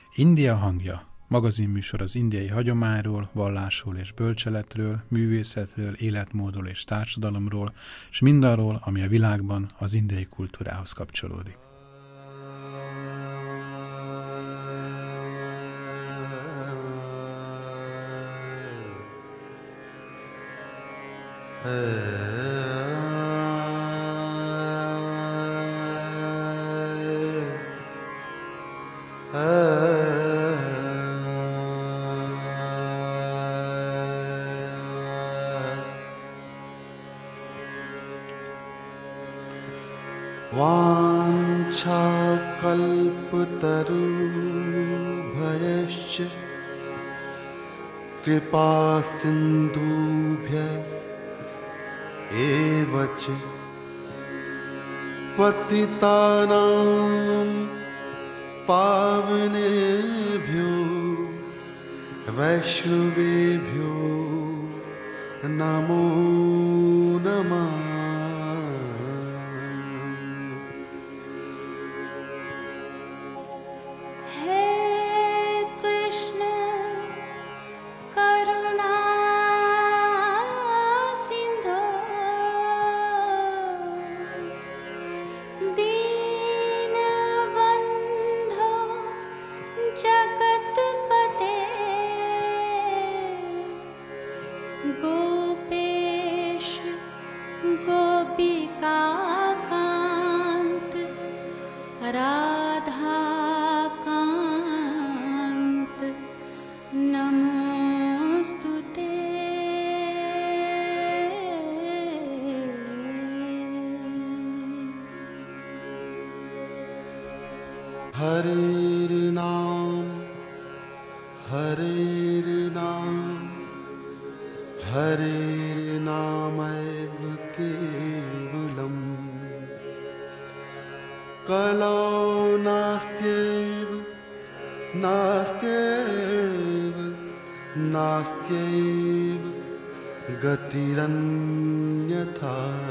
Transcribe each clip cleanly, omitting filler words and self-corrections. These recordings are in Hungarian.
India hangja, magazinműsor az indiai hagyományról, vallásról és bölcseletről, művészetről, életmódról és társadalomról, és mindarról, ami a világban az indiai kultúrához kapcsolódik. वाञ्छाकल्पतरुभ्यश्च कृपा सिन्धुभ्य एव च पतितानां पावनेभ्यो वैष्णवेभ्यो नमो नमः। हरेर्नामैव केवलम् कलौ नास्त्यैव नास्त्यैव गतिरन्यथा।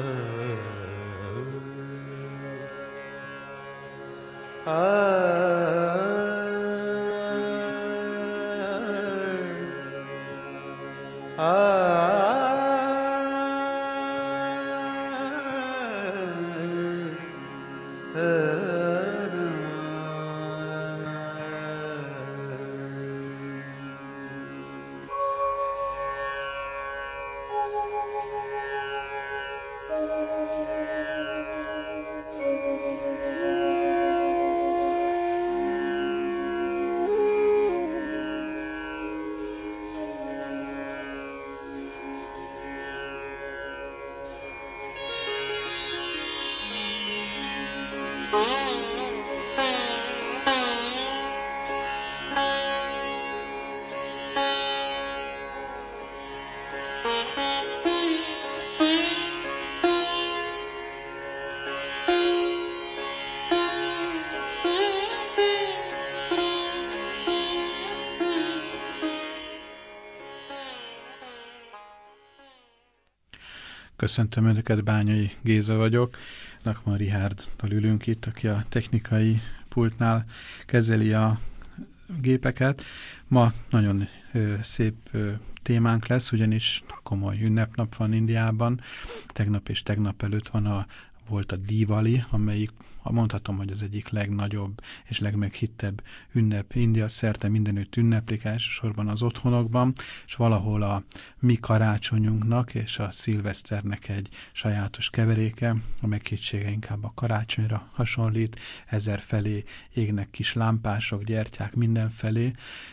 Köszöntöm Önöket, Bányai Géza vagyok. Nakman Richárddal ülünk itt, aki a technikai pultnál kezeli a gépeket. Ma nagyon szép témánk lesz, ugyanis komoly ünnepnap van Indiában. Tegnap és tegnap előtt volt a Diwali, amelyik mondhatom, hogy az egyik legnagyobb és legmeghittebb ünnep. India szerte mindenütt ünneplik, elsősorban az otthonokban, és valahol a mi karácsonyunknak és a szilveszternek egy sajátos keveréke, a meghittsége inkább a karácsonyra hasonlít, ezerfelé égnek kis lámpások, gyertyák mindenfelé,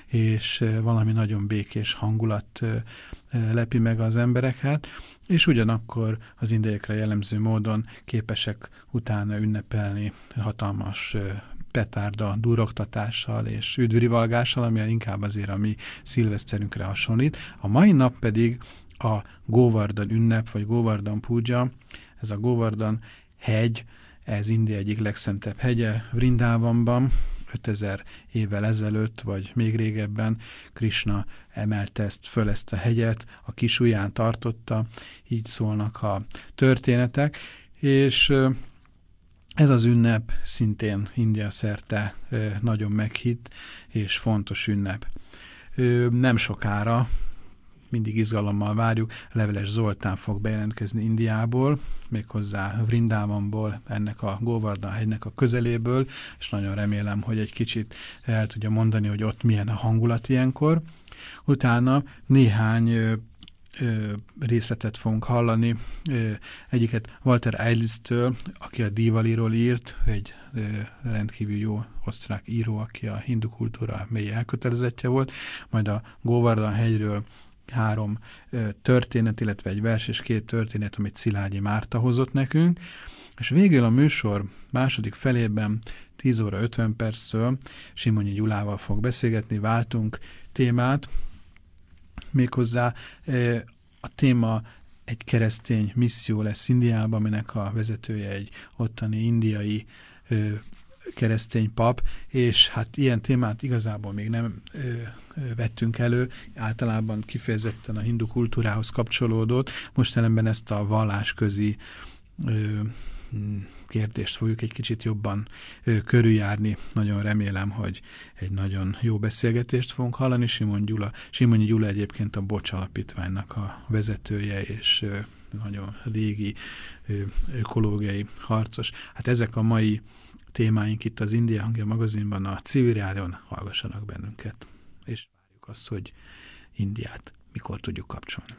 és valami nagyon békés hangulat lepi meg az embereket, és ugyanakkor az indiaiakra jellemző módon képesek utána ünnepelni hatalmas petárda durogtatással és üdvrivalgással, ami inkább azért a mi szilveszterünkre hasonlít. A mai nap pedig a Govardhan ünnep, vagy Govardhan Puja. Ez a Govardhan hegy, ez India egyik legszentebb hegye Vrindavanban. 5000 évvel ezelőtt, vagy még régebben Krishna emelte ezt a hegyet, a kis ujján tartotta, így szólnak a történetek, és Ez az ünnep szintén India szerte nagyon meghitt és fontos ünnep. Nem sokára, mindig izgalommal várjuk, Leveles Zoltán fog bejelentkezni Indiából, méghozzá Vrindavanból, ennek a Govardhan hegynek a közeléből, és nagyon remélem, hogy egy kicsit el tudja mondani, hogy ott milyen a hangulat ilyenkor. Utána néhány részletet fogunk hallani. Egyiket Walter Eilisztől, aki a Diwaliról írt, egy rendkívül jó osztrák író, aki a hindu kultúra mély elkötelezettje volt, majd a Govardhan hegyről 3 történet, illetve egy vers és 2 történet, amit Szilágyi Márta hozott nekünk, és végül a műsor második felében 10 óra 50 perccel Simonyi Gyulával fog beszélgetni, váltunk témát, méghozzá a téma egy keresztény misszió lesz Indiában, aminek a vezetője egy ottani indiai keresztény pap, és hát ilyen témát igazából még nem vettünk elő, általában kifejezetten a hindu kultúrához kapcsolódott, most ellenben ezt a vallásközi kérdést fogjuk egy kicsit jobban körüljárni. Nagyon remélem, hogy egy nagyon jó beszélgetést fogunk hallani. Simonyi Gyula egyébként a Bocs Alapítványnak a vezetője, és nagyon régi ökológiai harcos. Hát ezek a mai témáink itt az India Hangja magazinban, a Civil Rádión, hallgassanak bennünket. És várjuk azt, hogy Indiát mikor tudjuk kapcsolni.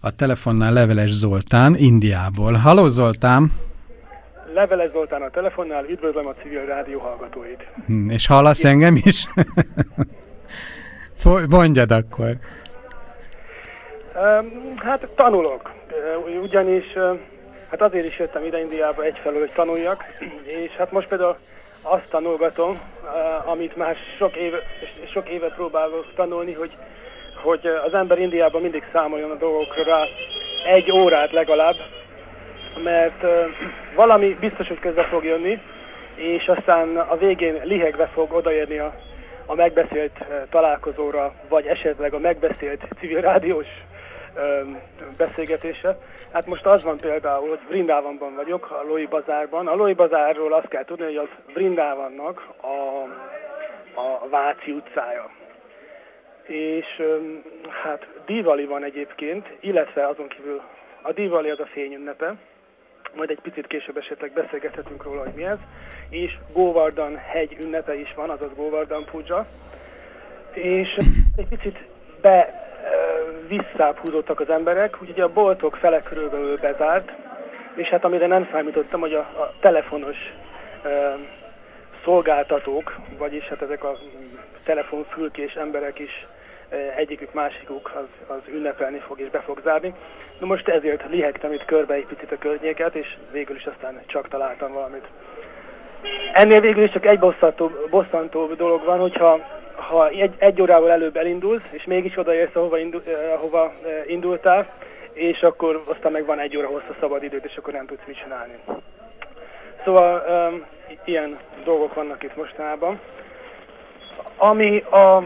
A telefonnál Leveles Zoltán, Indiából. Halló Zoltán! Leveles Zoltán a telefonnál, üdvözlöm a civil rádió hallgatóit. És hallasz engem is? Mondjad akkor. Hát tanulok, ugyanis hát azért is jöttem ide Indiába egyfelől, hogy tanuljak, és hát most például azt tanulgatom, amit már sok éve próbálok tanulni, hogy az ember Indiában mindig számoljon a dolgokra rá 1 órát legalább, mert valami biztos, hogy közbe fog jönni, és aztán a végén lihegve fog odaérni a megbeszélt találkozóra, vagy esetleg a megbeszélt civil rádiós beszélgetése. Hát most az van például, hogy Vrindavanban vagyok, a Loi Bazárban. A Loi Bazárról azt kell tudni, hogy az Vrindavannak a Váci utcája. És hát Diwali van egyébként, illetve azon kívül a Diwali az a fényünnepe, majd egy picit később esetleg beszélgethetünk róla, hogy mi ez, és Govardhan hegy ünnepe is van, azaz Govardhan Puja, és egy picit visszább húzódtak az emberek, úgyhogy a boltok fele körülbelül bezárt, és hát amire nem számítottam, hogy a telefonos szolgáltatók, vagyis hát ezek a telefonfülkés emberek is, egyikük másikuk az ünnepelni fog és be fog zárni. Na most ezért lihegtem itt körbe egy picit a környéket, és végül is aztán csak találtam valamit. Ennél végül is csak egy bosszantóbb dolog van, hogyha egy órával előbb elindulsz, és mégis odaérsz, ahova indultál, és akkor aztán meg van 1 óra hosszú szabad időt, és akkor nem tudsz mit csinálni. Szóval ilyen dolgok vannak itt mostanában. Ami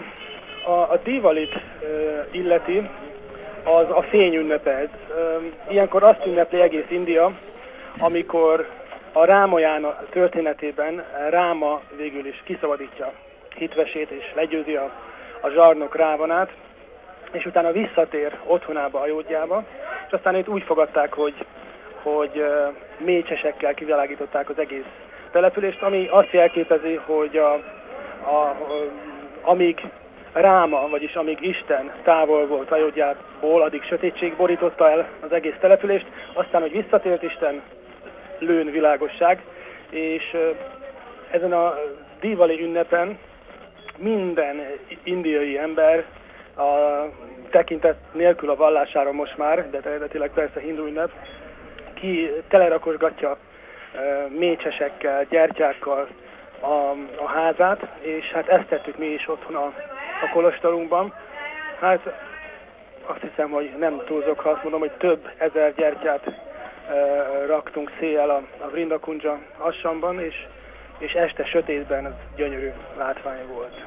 a Diwalit illeti, az a fényünnepe ez. Ilyenkor azt ünnepli egész India, amikor a Rámajána történetében Ráma végül is kiszabadítja Hitvesét és legyőzi a zsarnok Rávanát, és utána visszatér otthonába, Ajódjába, és aztán itt úgy fogadták, hogy mécsesekkel kivilágították az egész települést, ami azt jelképezi, hogy amíg Ráma, vagyis amíg Isten távol volt Ajódjából, addig sötétség borította el az egész települést, aztán, hogy visszatért Isten, lőn világosság, és ezen a Diwali ünnepen minden indiai ember a tekintet nélkül a vallására most már, de eredetileg persze hindu ünnep, ki telerakosgatja mécsesekkel, gyertyákkal a házát, és hát ezt tettük mi is otthon a kolostorunkban. Hát azt hiszem, hogy nem túlzok, ha azt mondom, hogy több ezer gyertyát raktunk széjjel a Vrindakunja assamban, és este sötétben az gyönyörű látvány volt.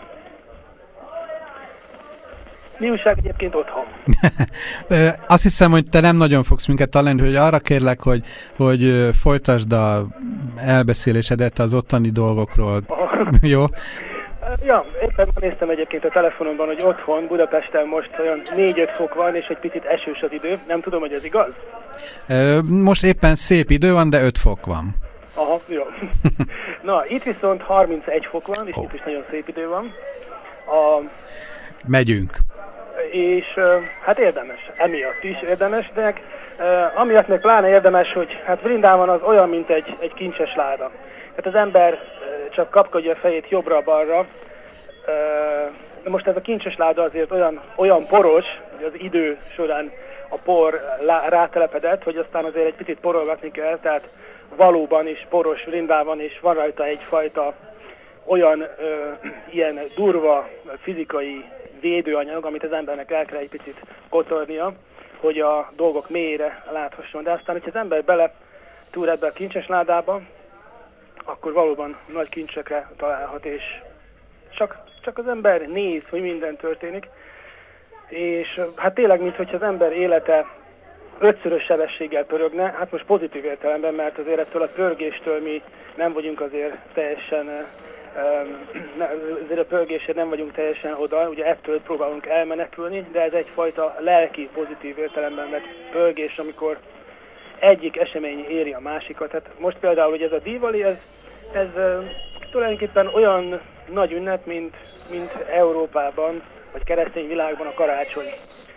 Mi újság egyébként otthon? Azt hiszem, hogy te nem nagyon fogsz minket találni, hogy arra kérlek, hogy folytasd a elbeszélésedet az ottani dolgokról. Jó? Ja, éppen néztem egyébként a telefonomban, hogy otthon Budapesten most olyan 4-5 fok van, és egy picit esős az idő. Nem tudom, hogy ez igaz? Most éppen szép idő van, de 5 fok van. Aha, jó. Na, itt viszont 31 fok van, és itt is nagyon szép idő van. Megyünk. És hát érdemes, emiatt is érdemes, de amiatt meg pláne érdemes, hogy hát Vrindavan az olyan, mint egy kincses láda. Hát az ember csak kapkodja a fejét jobbra-balra. Most ez a kincses láda azért olyan poros, hogy az idő során a por rátelepedett, hogy aztán azért egy picit porolgatni kell, tehát valóban is poros Vrindában, és van rajta egyfajta olyan ilyen durva fizikai védőanyag, amit az embernek el kell egy picit kotornia, hogy a dolgok mélyére láthasson. De aztán, hogyha az ember bele túl ebbe a kincses ládába, akkor valóban nagy kincsekre találhat, és csak az ember néz, hogy minden történik. És hát tényleg, mintha az ember élete 5-szörös sebességgel pörögne, hát most pozitív értelemben, mert azért ettől a pörgéstől mi nem vagyunk azért teljesen, azért a pörgésért nem vagyunk teljesen oda, ugye ettől próbálunk elmenekülni, de ez egyfajta lelki pozitív értelemben vett pörgés, amikor egyik esemény éri a másikat. Hát most például, hogy ez a Diwali, ez tulajdonképpen olyan nagy ünnep, mint Európában, vagy keresztény világban a karácsony.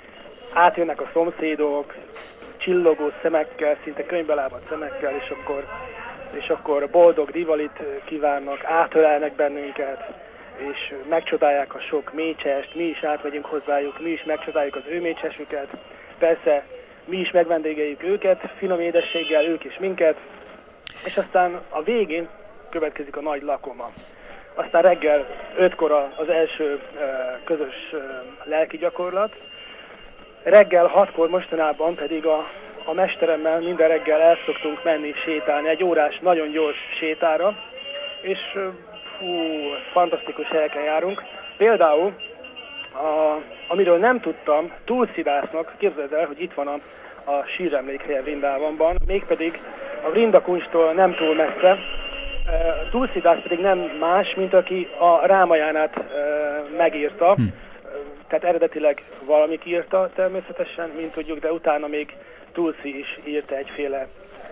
átjönnek a szomszédok, csillogó szemekkel, szinte könyvbe lábadt szemekkel, és akkor boldog divalit kívánnak, átölelnek bennünket, és megcsodálják a sok mécsest, mi is átmegyünk hozzájuk, mi is megcsodáljuk az ő mécsesüket. Persze mi is megvendégeljük őket, finom édességgel, ők is minket, és aztán a végén következik a nagy lakoma. Aztán reggel 5-kor az első közös lelki gyakorlat, reggel 6-kor mostanában pedig a mesteremmel minden reggel el szoktunk menni sétálni, egy órás, nagyon gyors sétára, és fantasztikus helyeken járunk. Például, amiről nem tudtam, Tulsidásznak, képzeld el, hogy itt van a síremlékhelye Vrindávamban, mégpedig a Vrindakunstól nem túl messze. Tulsidász pedig nem más, mint aki a Rámajánát megírta, tehát eredetileg valamit írta természetesen, mint tudjuk, de utána még Tulsi is írta egyféle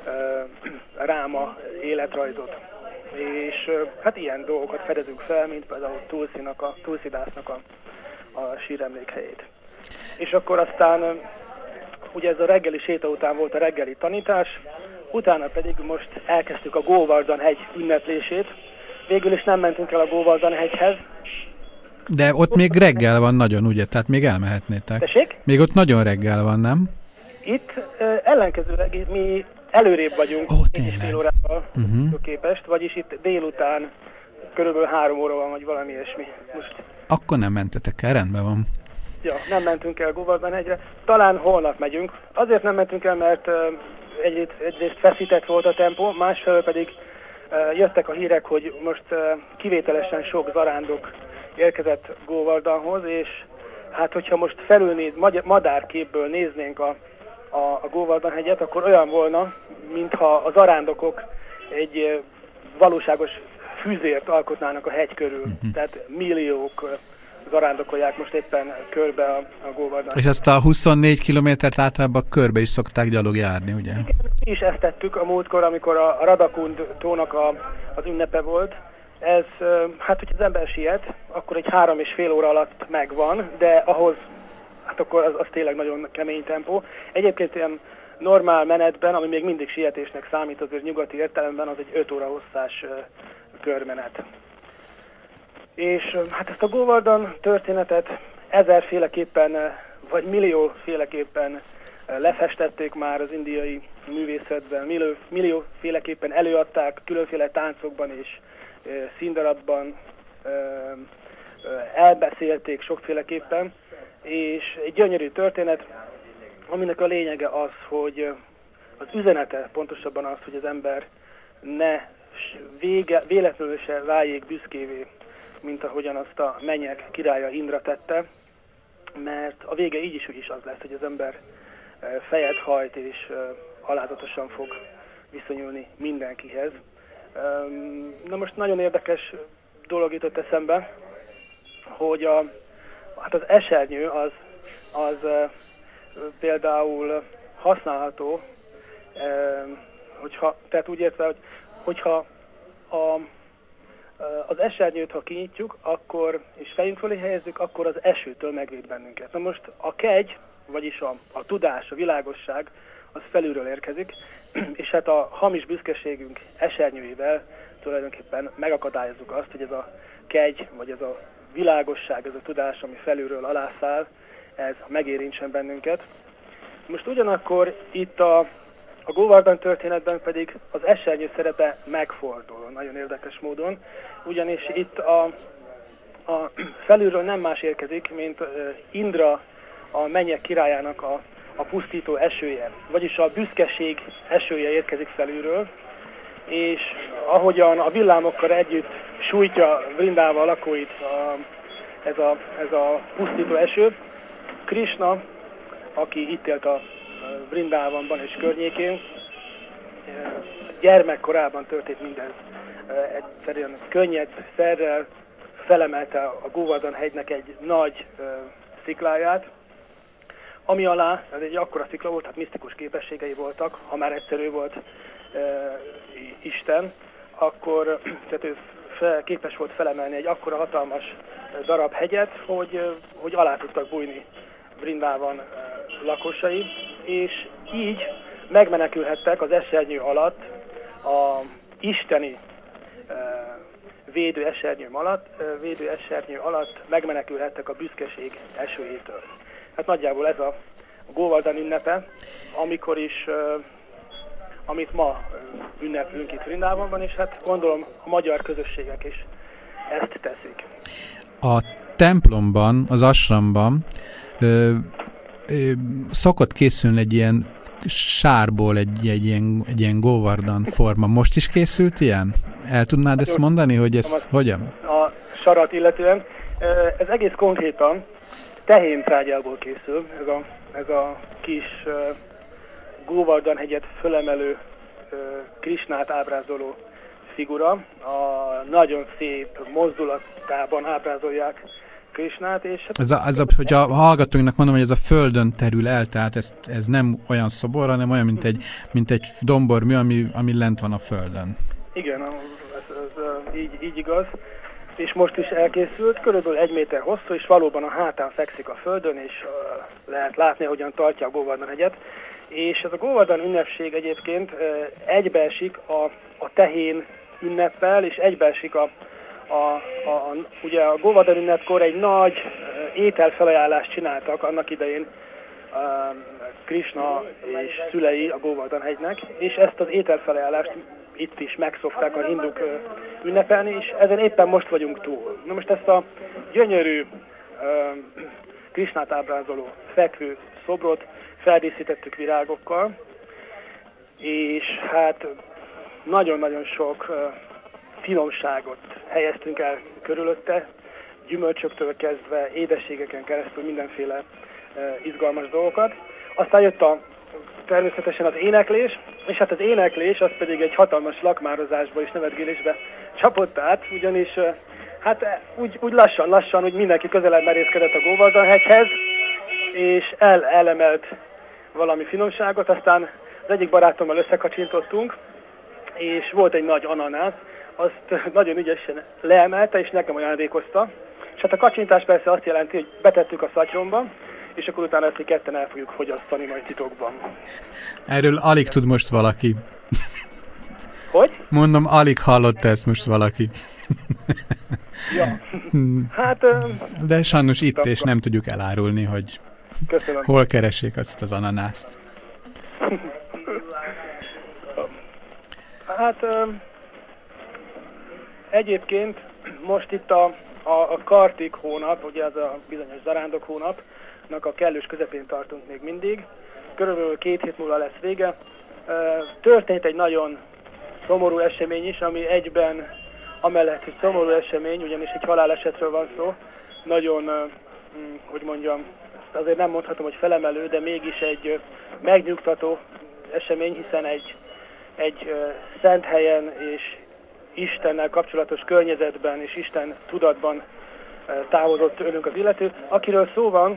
Ráma életrajzot. És hát ilyen dolgokat fedezünk fel, mint például Tulsidásznak a síremlékhelyét. És akkor aztán, ugye ez a reggeli séta után volt a reggeli tanítás, utána pedig most elkezdtük a Govardhan hegy ünneplését. Végül is nem mentünk el a Govardhan hegyhez. De ott még reggel van nagyon, ugye? Tehát még elmehetnétek. Tessék? Még ott nagyon reggel van, nem? Itt ellenkezőleg mi előrébb vagyunk 4,5 órával képest, vagyis itt délután körülbelül 3 óra van, vagy valami ilyesmi. Most... Akkor nem mentetek el, rendben van. Ja, nem mentünk el Govardhan hegyre. Talán holnap megyünk. Azért nem mentünk el, mert egyrészt feszített volt a tempó, másfelől pedig jöttek a hírek, hogy most kivételesen sok zarándok érkezett Govardhanhoz, és hát hogyha most felülnéz, madárképből néznénk a Govardhan hegyet, akkor olyan volna, mintha a zarándokok egy valóságos füzért alkotnának a hegy körül. Tehát milliók zarándokolják most éppen körbe a Govardhan. És ezt a 24 kilométert általában körbe is szokták gyalog járni, ugye? Igen, mi is ezt tettük a múltkor, amikor a Radakund tónak az ünnepe volt. Ez, hát hogyha az ember siet, akkor egy 3,5 óra alatt megvan, de ahhoz, hát akkor az tényleg nagyon kemény tempó. Egyébként ilyen normál menetben, ami még mindig sietésnek számít, azért nyugati értelemben, az egy 5 óra hosszás körmenet. És hát ezt a Govardhan történetet 1000-féleképpen, vagy millióféleképpen lefestették már az indiai művészetben, millióféleképpen előadták különféle táncokban és színdarabban, elbeszélték sokféleképpen, és egy gyönyörű történet, aminek a lényege az, hogy az üzenete pontosabban az, hogy az ember ne véletlenül se váljék büszkévé, mint ahogyan azt a mennyek királya Indra tette, mert a vége így is úgy is az lesz, hogy az ember fejet hajt és alázatosan fog viszonyulni mindenkihez. Na most nagyon érdekes dolog jutott eszembe, hogy hát az esernyő az például használható, tehát úgy értve, hogy hogyha az esernyőt, ha kinyitjuk, akkor, és fejünk fölé helyezzük, akkor az esőtől megvéd bennünket. Na most a kegy, vagyis a tudás, a világosság, az felülről érkezik, és hát a hamis büszkeségünk esernyőjével tulajdonképpen megakadályozzuk azt, hogy ez a kegy, vagy ez a világosság, ez a tudás, ami felülről alászáll, ez megérintsen bennünket. Most ugyanakkor itt a Govardhan történetben pedig az esernyő szerepe megfordul nagyon érdekes módon, ugyanis itt a felülről nem más érkezik, mint Indra, a mennyek királyának a pusztító esője, vagyis a büszkeség esője érkezik felülről, és ahogyan a villámokkal együtt sújtja Vrindava lakóit ez a pusztító eső, Krishna, aki itt élt a Vrindávamban és környékén, gyermekkorában történt mindez. Egyszerűen könnyed szerrel felemelte a Govardhan hegynek egy nagy szikláját, ami alá, ez egy akkora szikla volt, hát misztikus képességei voltak, ha már egyszerű volt Isten, akkor tehát ő képes volt felemelni egy akkora hatalmas darab hegyet, hogy alá tudtak bújni Vrindavan lakosai, és így megmenekülhettek az esernyő alatt, a isteni védőesernyő alatt megmenekülhettek a büszkeség esőjétől. Hát nagyjából ez a Góvardhan ünnepe, amikor is, amit ma ünneplünk itt Vrindávonban, és hát gondolom a magyar közösségek is ezt teszik. A templomban, az ashramban szokott készülni egy ilyen sárból egy ilyen Góvardhan forma. Most is készült ilyen? El tudnád ezt mondani, hogy ez hogyan? A sarat illetően. Ez egész konkrétan tehéntrágyából készül. Ez a kis Góvardhan hegyet fölemelő Krisnát ábrázoló figura. A nagyon szép mozdulatában ábrázolják Krisnát, és... hogyha a hallgatóinknak mondom, hogy ez a földön terül el, tehát ez nem olyan szobor, hanem olyan, mint egy dombormű, ami lent van a földön. Igen, ez így igaz. És most is elkészült, körülbelül 1 méter hosszú, és valóban a hátán fekszik a földön, és lehet látni, hogyan tartja a Góvardhan hegyet. És ez a Góvardhan ünnepség egyébként egybeesik a tehén ünneppel, és egybeesik ugye a Góvardhan ünnepkor egy nagy ételfelajánlást csináltak annak idején Krisna és szülei a Góvardhan hegynek, és ezt az ételfelajánlást itt is megszokták a hinduk ünnepelni, és ezen éppen most vagyunk túl. Na most ezt a gyönyörű Krisnát ábrázoló fekvő szobrot feldíszítettük virágokkal, és hát nagyon-nagyon sok finomságot helyeztünk el körülötte, gyümölcsöktől kezdve, édességeken keresztül mindenféle izgalmas dolgokat. Aztán jött természetesen az éneklés, és hát az éneklés az pedig egy hatalmas lakmározásba és nevetgélésbe csapott át, ugyanis hát úgy lassan, úgy mindenki közelebb merészkedett a Góvardhan hegyhez, és elemelt valami finomságot, aztán az egyik barátommal összekacsintottunk, és volt egy nagy ananász, azt nagyon ügyesen leemelte, és nekem ajándékozta. És hát a kacsintás persze azt jelenti, hogy betettük a szatyromba, és akkor utána ezt ketten el fogjuk fogyasztani majd titokban. Erről alig tud most valaki. Hogy? Mondom, alig hallotta ezt most valaki. Ja, hát... De sajnos itt, és nem tudjuk elárulni, hogy köszönöm. Hol keressék azt az ananászt. Hát egyébként most itt a Kartik hónap, ugye az a bizonyos zarándok hónapnak a kellős közepén tartunk még mindig. Körülbelül 2 hét múlva lesz vége. Történt egy nagyon szomorú esemény is, ami egyben amellett, hogy szomorú esemény, ugyanis egy halálesetről van szó. Nagyon, hogy mondjam, azért nem mondhatom, hogy felemelő, de mégis egy megnyugtató esemény, hiszen egy szent helyen és Istennel kapcsolatos környezetben és Isten tudatban távozott tőlünk az illető. Akiről szó van,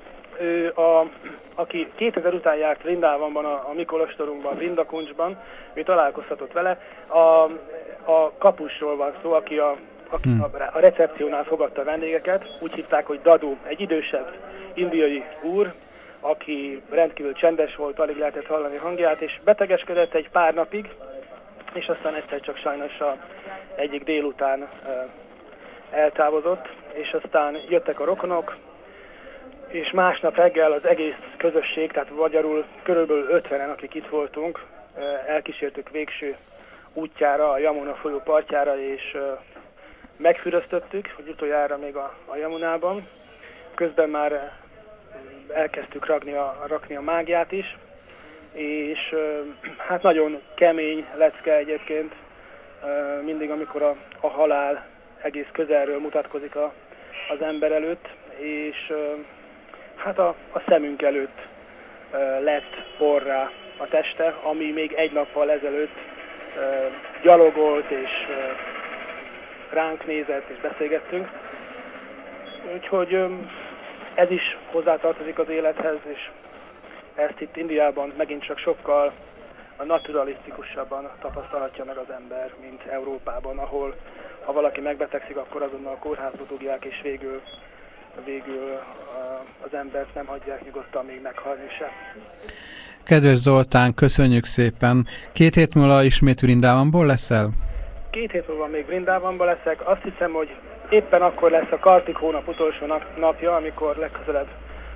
aki 2000 után járt Vrindávonban, a mi kolostorunkban, Vrindakuncsban, ő találkozhatott vele. A kapusról van szó, aki a recepciónál fogadta a vendégeket. Úgy hívták, hogy Dadu, egy idősebb indiai úr, aki rendkívül csendes volt, alig lehetett hallani hangját, és betegeskedett egy pár napig, és aztán egyszer csak sajnos egyik délután eltávozott, és aztán jöttek a rokonok, és másnap reggel az egész közösség, tehát magyarul körülbelül 50-en, akik itt voltunk, elkísértük végső útjára, a Yamuna folyó partjára, és megfüröztöttük, hogy utoljára még a Yamunában. Közben már elkezdtük rakni a mágiát is, és hát nagyon kemény lecke egyébként mindig, amikor a halál egész közelről mutatkozik az ember előtt, és hát a szemünk előtt lett porrá a teste, ami még egy nappal ezelőtt gyalogolt, és ránk nézett, és beszélgettünk. Úgyhogy ez is hozzátartozik az élethez, és ezt itt Indiában megint csak sokkal naturalisztikusabban tapasztalhatja meg az ember, mint Európában, ahol ha valaki megbetegszik, akkor azonnal a kórházba dugják, és végül végül az embert nem hagyják nyugodtan még meghalni se. Kedves Zoltán, köszönjük szépen. 2 hét múlva ismét Vrindávamból leszel? 2 hét múlva még Vrindávamban leszek. Azt hiszem, hogy éppen akkor lesz a Kartik hónap utolsó napja, amikor legközelebb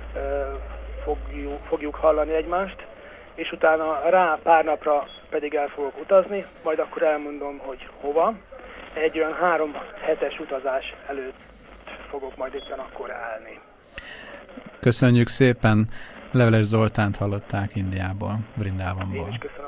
fogjuk hallani egymást, és utána rá pár napra pedig el fogok utazni, majd akkor elmondom, hogy hova. Egy olyan 3 hetes utazás előtt fogok majd éppen akkor állni. Köszönjük szépen. Leveles Zoltánt hallották Indiából, Vrindávamból. Én is köszönöm.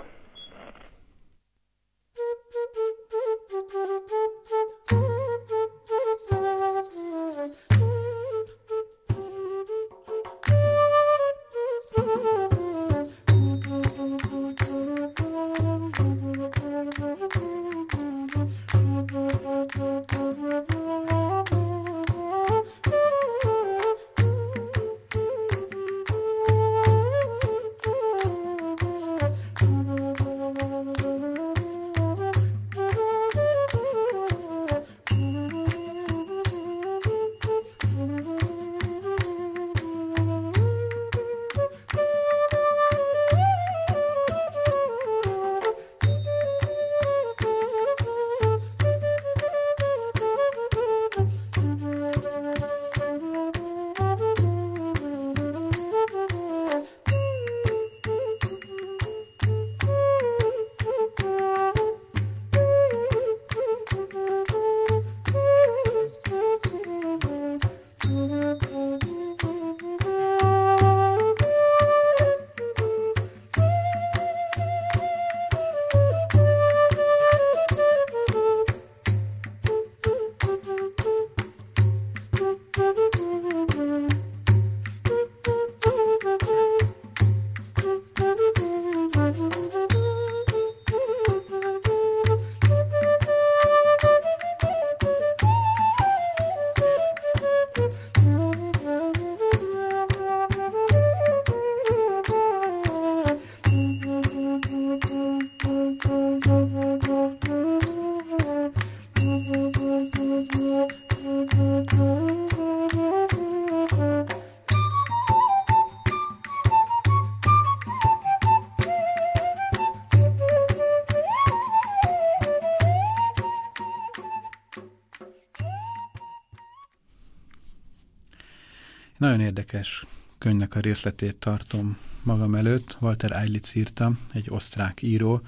Nagyon érdekes könyvnek a részletét tartom magam előtt. Walter Eilitz írta, egy osztrák író,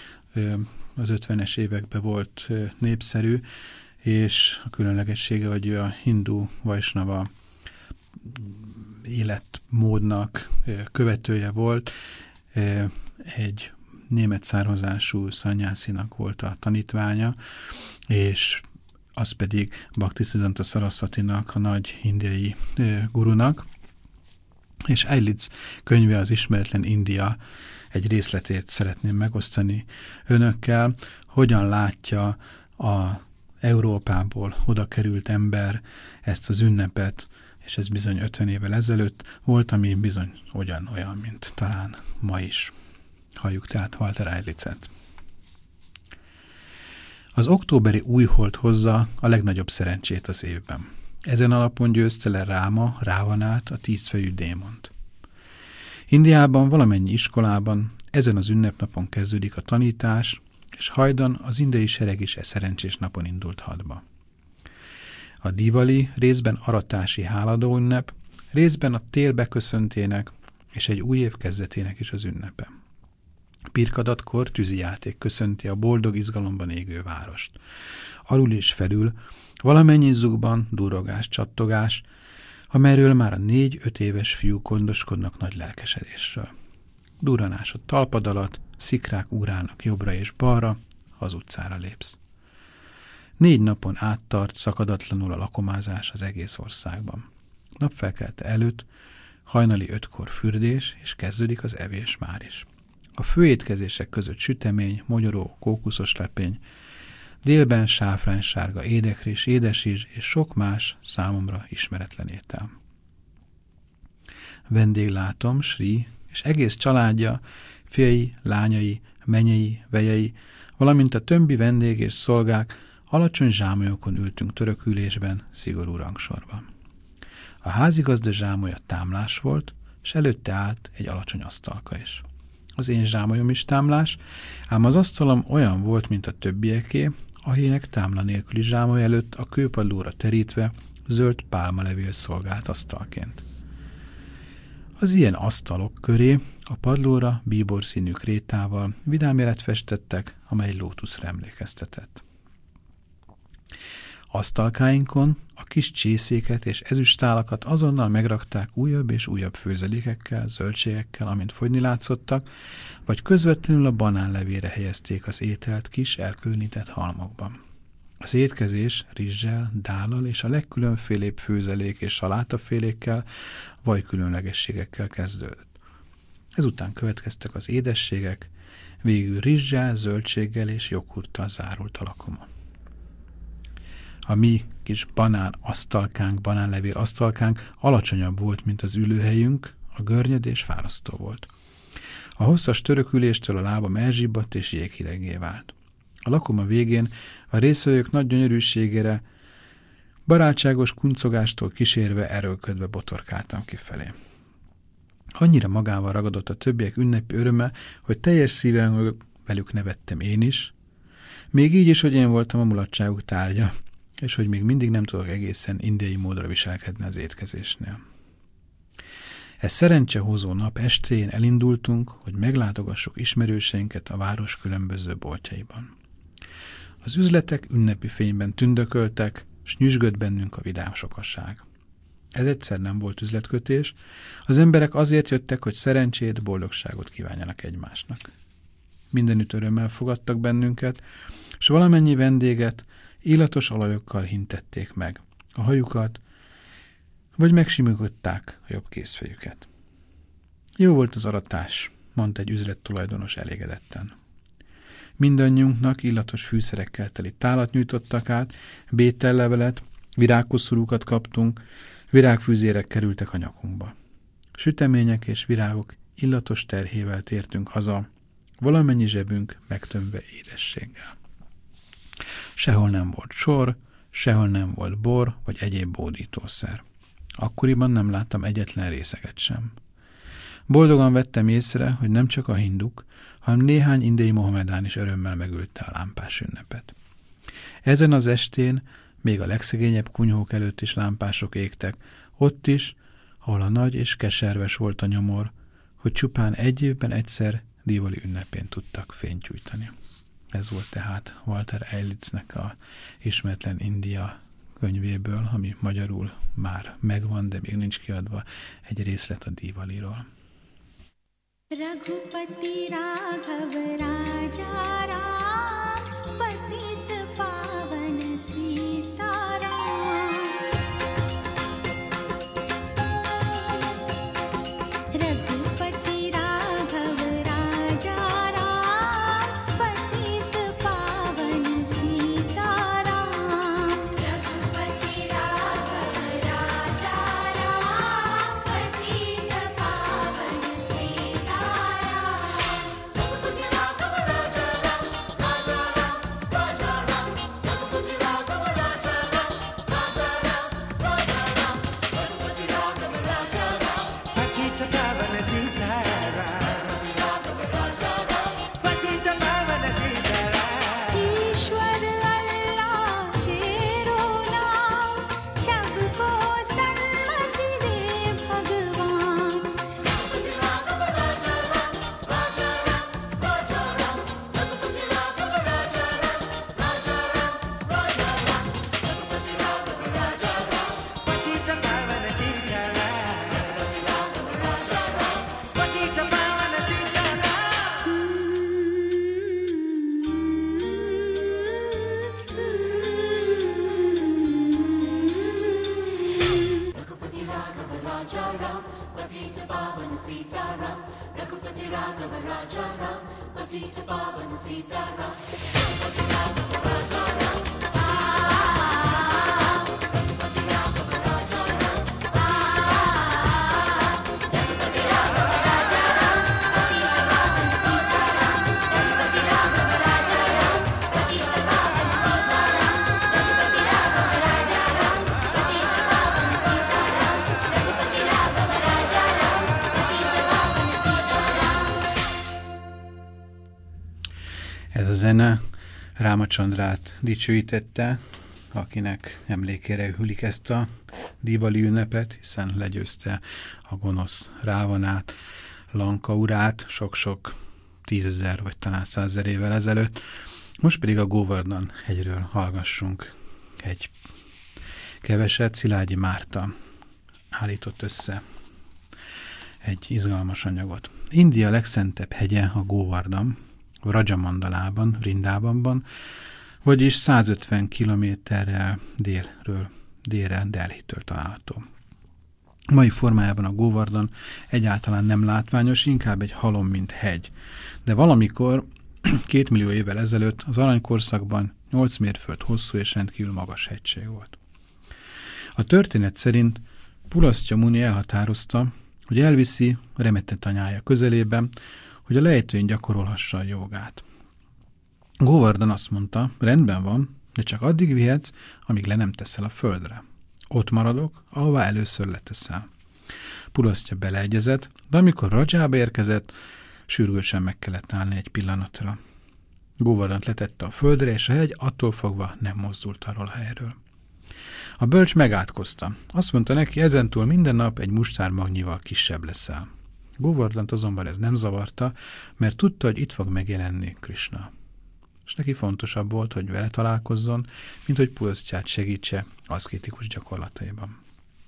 az 50-es években volt népszerű, és a különlegessége, hogy ő a hindu vajsnava életmódnak követője volt. Egy német származású szanyászinak volt a tanítványa, és az pedig Bhaktisiddhanta Saraswatinak, a nagy indiai gurunak. És Eilitz könyve, Az ismeretlen India, egy részletét szeretném megosztani önökkel, hogyan látja a Európából oda került ember ezt az ünnepet, és ez bizony 50 évvel ezelőtt volt, ami bizony olyan, mint talán ma is. Halljuk tehát Walter Eilitzet. Az októberi újhold hozza a legnagyobb szerencsét az évben. Ezen alapon győzte le Ráma, Rávanát, a 10 fejű démont. Indiában valamennyi iskolában ezen az ünnepnapon kezdődik a tanítás, és hajdan az indiai sereg is szerencsés napon indult hadba. A Diwali részben aratási háladó ünnep, részben a tél beköszöntének és egy új év kezdetének is az ünnepe. Pirkadatkor tűzijáték köszönti a boldog izgalomban égő várost. Alul és felül valamennyi zugban durrogás, csattogás, amelyről már a 4-5 éves fiúk gondoskodnak nagy lelkesedésről. Durranás a talpad alatt, szikrák ugrálnak jobbra és balra, ha az utcára lépsz. 4 napon át tart szakadatlanul a lakomázás az egész országban. Napfelkelte előtt hajnali 5-kor fürdés, és kezdődik az evés már is. A főétkezések között sütemény, mogyoró, kókuszos lepény, délben sáfránysárga édekris, édesízs és sok más számomra ismeretlen étel. Vendéglátom, Sri és egész családja, fiai, lányai, menyei, vejei, valamint a többi vendég és szolgák alacsony zsámolyokon ültünk törökülésben, szigorú rangsorban. A házigazda zsámolya támlás volt, s előtte állt egy alacsony asztalka is. Az én zsámolyom is támlás, ám az asztalom olyan volt, mint a többieké, ahinek támla nélküli zsámoly előtt a kőpadlóra terítve zöld pálmalevél szolgált asztalként. Az ilyen asztalok köré a padlóra bíborszínű krétával vidám jelet festettek, amely lótuszra emlékeztetett. Asztalkáinkon a kis csészéket és ezüstálakat azonnal megrakták újabb és újabb főzelékekkel, zöldségekkel, amint fogyni látszottak, vagy közvetlenül a banánlevére helyezték az ételt kis elkülönített halmokban. Az étkezés rizssel, dállal és a legkülönfélébb főzelék és salátafélékkel, vagy különlegességekkel kezdődött. Ezután következtek az édességek, végül rizssel, zöldséggel és joghurttal zárult a lakoma. A mi kis banánlevél asztalkánk alacsonyabb volt, mint az ülőhelyünk, a görnyed és fárasztó volt. A hosszas töröküléstől a lábam elzsibbadt és jéghideggé vált. A lakoma végén a részvevők nagy gyönyörűségére barátságos kuncogástól kísérve erőlködve botorkáltam kifelé. Annyira magával ragadott a többiek ünnepi öröme, hogy teljes szívem velük nevettem én is, még így is, hogy én voltam a mulatságuk tárgya, és hogy még mindig nem tudok egészen indiai módra viselkedni az étkezésnél. Ez szerencsehozó nap estén elindultunk, hogy meglátogassuk ismerőseinket a város különböző boltjaiban. Az üzletek ünnepi fényben tündököltek, s nyüzsgött bennünk a vidám sokaság. Ez egyszer nem volt üzletkötés, az emberek azért jöttek, hogy szerencsét, boldogságot kívánjanak egymásnak. Mindenütt örömmel fogadtak bennünket, s valamennyi vendéget illatos olajokkal hintették meg a hajukat, vagy megsimították a jobb kézfejüket. Jó volt az aratás, mondta egy üzlettulajdonos elégedetten. Mindannyiunknak illatos fűszerekkel teli tálat nyújtottak át, bétellevelet, virágkoszorúkat kaptunk, virágfűzérek kerültek a nyakunkba. Sütemények és virágok illatos terhével tértünk haza, valamennyi zsebünk megtömve édességgel. Sehol nem volt sor, sehol nem volt bor vagy egyéb bódítószer. Akkoriban nem láttam egyetlen részeget sem. Boldogan vettem észre, hogy nem csak a hinduk, hanem néhány indiai mohamedán is örömmel megülte a lámpás ünnepet. Ezen az estén még a legszegényebb kunyhók előtt is lámpások égtek, ott is, ahol a nagy és keserves volt a nyomor, hogy csupán egy évben egyszer Diwali ünnepén tudtak fényt gyújtani. Ez volt tehát Walter Eilitznek a Ismeretlen India könyvéből, ami magyarul már megvan, de még nincs kiadva, egy részlet a Diwaliról. Raghupati Raghav Raja Ram Patit Pavan Sita Ram Raghupati Raghav Raja Ram Patit Pavan Sita Ram Raghupati Raghav Raja Ram Patit Pavan Sita Ez a zene Rámacsandrát dicsőítette, akinek emlékére hűlik ezt a Diwali ünnepet, hiszen legyőzte a gonosz Rávanát, Lanka urát sok-sok 10 000 vagy talán 100 000 évvel ezelőtt. Most pedig a Govardhan hegyről hallgassunk egy keveset. Szilágyi Márta állított össze egy izgalmas anyagot. India legszentebb hegye a Govardhan, Vrajamandalában, Vrindávanban, vagyis 150 kilométerrel délre Delhitől található. Mai formájában a Govardhan egyáltalán nem látványos, inkább egy halom, mint hegy. De valamikor 2 millió évvel ezelőtt az aranykorszakban 8 mérföld hosszú és rendkívül magas hegység volt. A történet szerint Pulasztya Muni elhatározta, hogy elviszi remetett anyája közelében, hogy a lejtőn gyakorolhassa a jogát. Govardhan azt mondta, rendben van, de csak addig vihetsz, amíg le nem teszel a földre. Ott maradok, ahová először leteszel. Pulasztya beleegyezett, de amikor Rajába érkezett, sürgősen meg kellett állni egy pillanatra. Govardhant letette a földre, és a hegy attól fogva nem mozdult arról a helyről. A bölcs megátkozta. Azt mondta neki, ezentúl minden nap egy mustármagnyival kisebb leszel. Govardhant azonban ez nem zavarta, mert tudta, hogy itt fog megjelenni Krishna. És neki fontosabb volt, hogy vele találkozzon, mint hogy Pulasztyát segítse aszkétikus gyakorlataiban.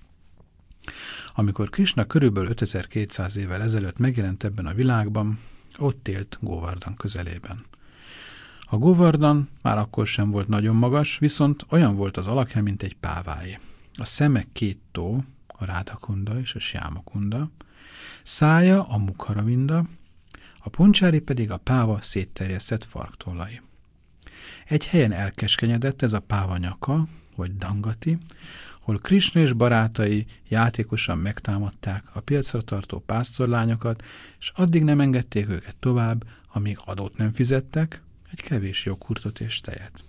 Amikor Krishna körülbelül 5200 évvel ezelőtt megjelent ebben a világban, ott élt Govardhan közelében. A Govardhan már akkor sem volt nagyon magas, viszont olyan volt az alakja, mint egy páváé. A szeme 2 tó, a Rádakunda és a Sjámakunda, szája a Mukharavinda, a Poncsári pedig a páva szétterjesztett farktollai. Egy helyen elkeskenyedett ez a páva nyaka, vagy Dangati, hol Krishna és barátai játékosan megtámadták a piacra tartó pásztorlányokat, és addig nem engedték őket tovább, amíg adót nem fizettek, egy kevés joghurtot és tejet.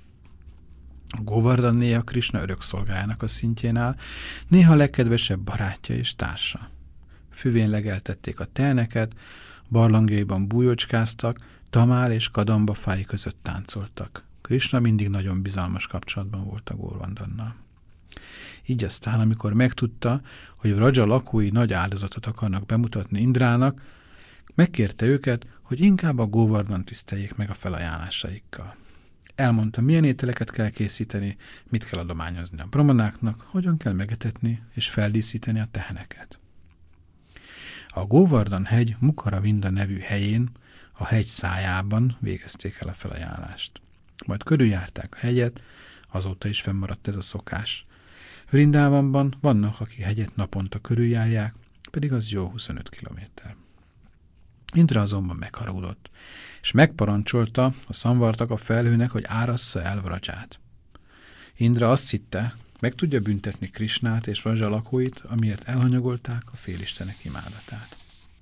A Govardhan néha Krishna örökszolgájának a szintjén áll, néha legkedvesebb barátja és társa. Füvén legeltették a teheneket, barlangjaiban bújócskáztak, tamál és kadamba fái között táncoltak. Krishna mindig nagyon bizalmas kapcsolatban volt a Govardhannal. Így aztán, amikor megtudta, hogy Vraja lakói nagy áldozatot akarnak bemutatni Indrának, megkérte őket, hogy inkább a Govardhan tiszteljék meg a felajánlásaikkal. Elmondta, milyen ételeket kell készíteni, mit kell adományozni a brahmanáknak, hogyan kell megetetni és feldíszíteni a teheneket. A Govardhan hegy Mukharavinda nevű helyén, a hegy szájában végezték el a felajánlást. Majd körüljárták a hegyet, azóta is fennmaradt ez a szokás. Vrindávanban vannak, akik hegyet naponta körüljárják, pedig az jó 25 kilométer. Indra azonban megharagudott, és megparancsolta a Szamvartak a felhőnek, hogy árassza el Vraját. Indra azt hitte, meg tudja büntetni Krishnát és Vraja lakóit, amiért elhanyagolták a félistenek imádatát.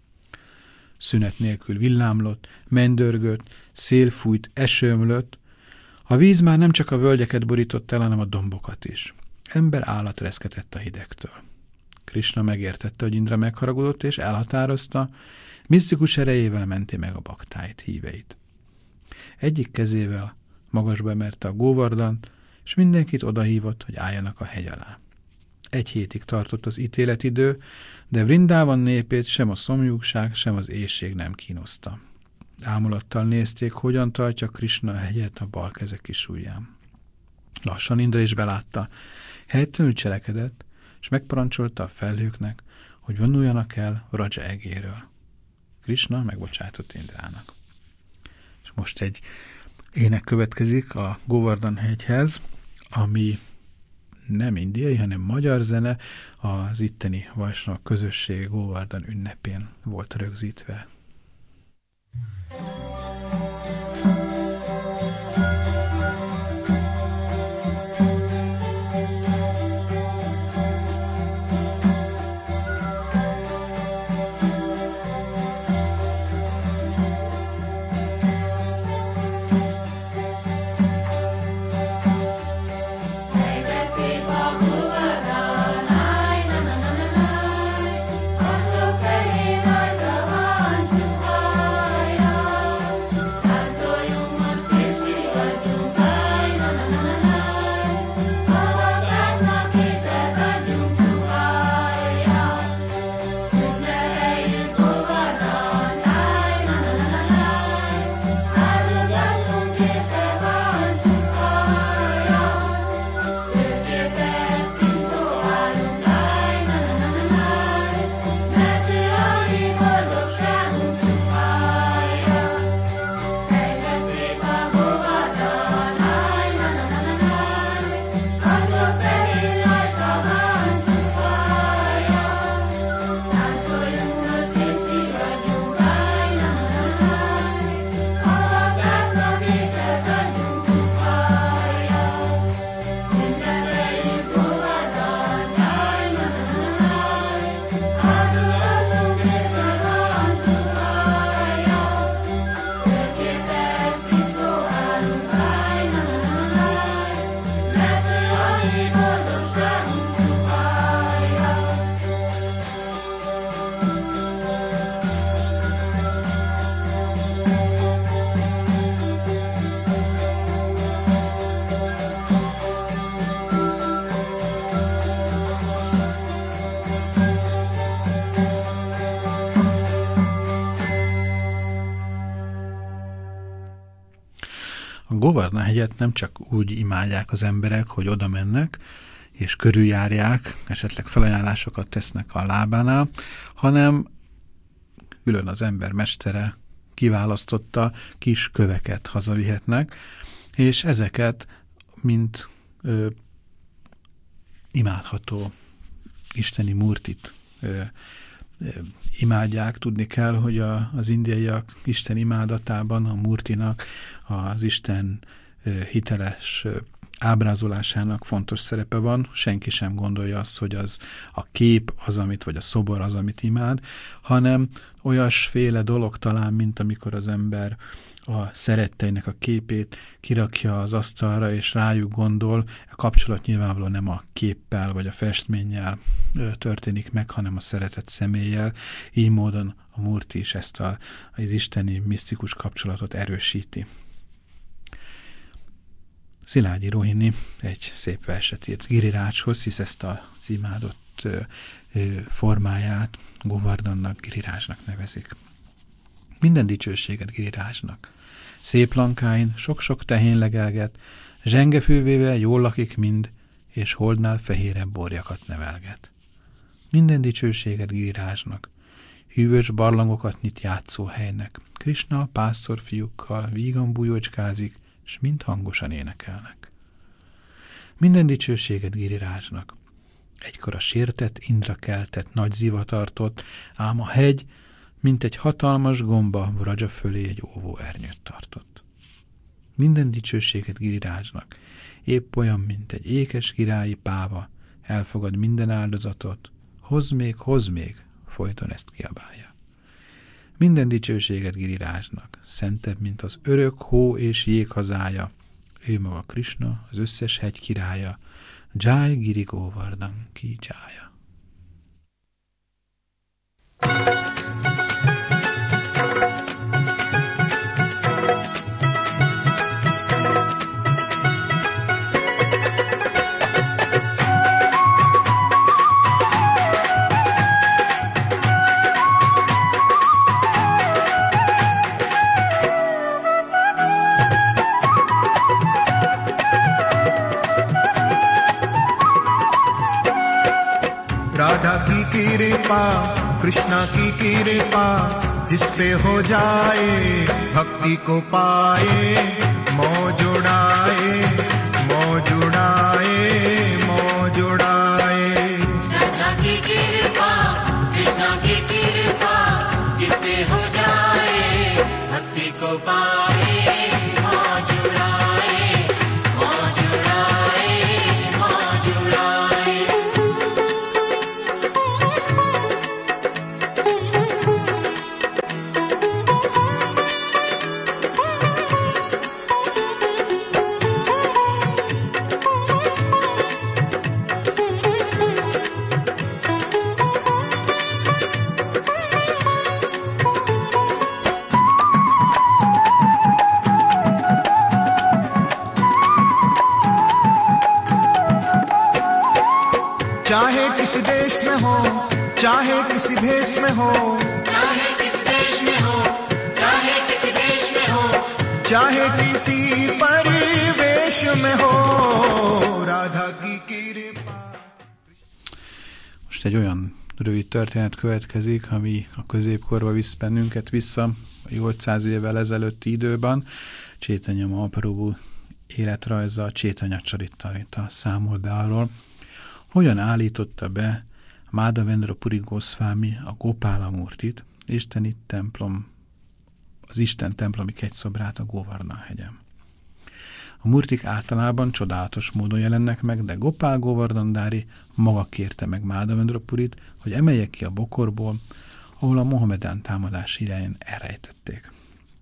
Szünet nélkül villámlott, mennydörgött, szél fújt, eső ömlött. A víz már nem csak a völgyeket borított el, hanem a dombokat is. Ember állat reszketett a hidegtől. Krishna megértette, hogy Indra megharagudott, és elhatározta, misztikus erejével menti meg a baktáit, híveit. Egyik kezével magasba emerte a Govardhant, és mindenkit odahívott, hogy álljanak a hegy alá. 1 hétig tartott az ítéletidő, de Vrindávan népét sem a szomjúkság, sem az éhség nem kínozta. Ámulattal nézték, hogyan tartja Krishna a hegyet a bal keze kis ujján. Lassan Indra is belátta, helytelenül cselekedett, és megparancsolta a felhőknek, hogy vonuljanak el Vraja egéről. Krishna megbocsátott Indrának. És most egy ének következik a Govardhan hegyhez, ami nem indiai, hanem magyar zene, az itteni Vajsnav közösség Govardhan ünnepén volt rögzítve. Thank you. Govarna-hegyet nem csak úgy imádják az emberek, hogy oda mennek, és körüljárják, esetleg felajánlásokat tesznek a lábánál, hanem külön az ember mestere kiválasztotta kis köveket hazavihetnek, és ezeket mint imádható isteni murtit imádják. Tudni kell, hogy az indiaiak Isten imádatában a murtinak az Isten hiteles ábrázolásának fontos szerepe van. Senki sem gondolja azt, hogy az a kép az, amit, vagy a szobor az, amit imád, hanem olyasféle dolog talán, mint amikor az ember a szeretteinek a képét kirakja az asztalra, és rájuk gondol. A kapcsolat nyilvánvalóan nem a képpel vagy a festménnyel történik meg, hanem a szeretett személlyel. Így módon a murti is ezt az isteni misztikus kapcsolatot erősíti. Szilágyi Rohini egy szép verset írt Girirácshoz, hisz ezt az imádott formáját Govardhannak, Girirásnak nevezik. Minden dicsőséget Girirásnak. Szép lankáin sok-sok tehén legelget, zsengefűvével jól lakik mind, és holdnál fehérebb borjakat nevelget. Minden dicsőséget Girirásnak. Hűvös barlangokat nyit játszóhelynek. Krisna pásztorfiúkkal vígan bújócskázik, s mind hangosan énekelnek. Minden dicsőséget Girirásnak. Egykor a sértett, Indra keltett, nagy zivatartott, ám a hegy, mint egy hatalmas gomba, Vraja fölé egy óvó ernyőt tartott. Minden dicsőséget Girirásnak. Épp olyan, mint egy ékes királyi páva, elfogad minden áldozatot, hozz még, folyton ezt kiabálja. Minden dicsőséget Girirásnak, szentebb, mint az örök hó és jég hazája, ő maga Krisna, az összes hegy királya, Jai Giri Govardhan ki Jaya. Radha की कृपा कृष्णा की कृपा जिस पे हो जाए भक्ति को पाए मौज उड़ाए मौज उड़ाए मौज उड़ाए राधा की कृपा कृष्णा की कृपा जिस पे हो जाए भक्ति को पाए मौज उड़ाए मौज उड़ाए मौज उड़ाए। चाहे किसी देश में हो चाहे किसी भेष में हो चाहे किस देश में हो चाहे किसी देश में हो चाहे किसी परिवेश में हो राधा की कृपा। Most egy olyan rövid történet következik, ami a középkorba visz bennünket vissza, 800 évvel ezelőtti időben. Chaitanya Mahaprabhu életrajza, a Chaitanya Charitamrita számol be arról, hogyan állította be Madhavendra Puri Goswami a Gopala Murtit, isteni templom, az Isten templomi kegyszobrát a Govardhan-hegyen. A murtik általában csodálatos módon jelennek meg, de Gopal Govardhandari maga kérte meg Madhavendra Purit, hogy emelje ki a bokorból, ahol a Mohamedán támadás idején elrejtették.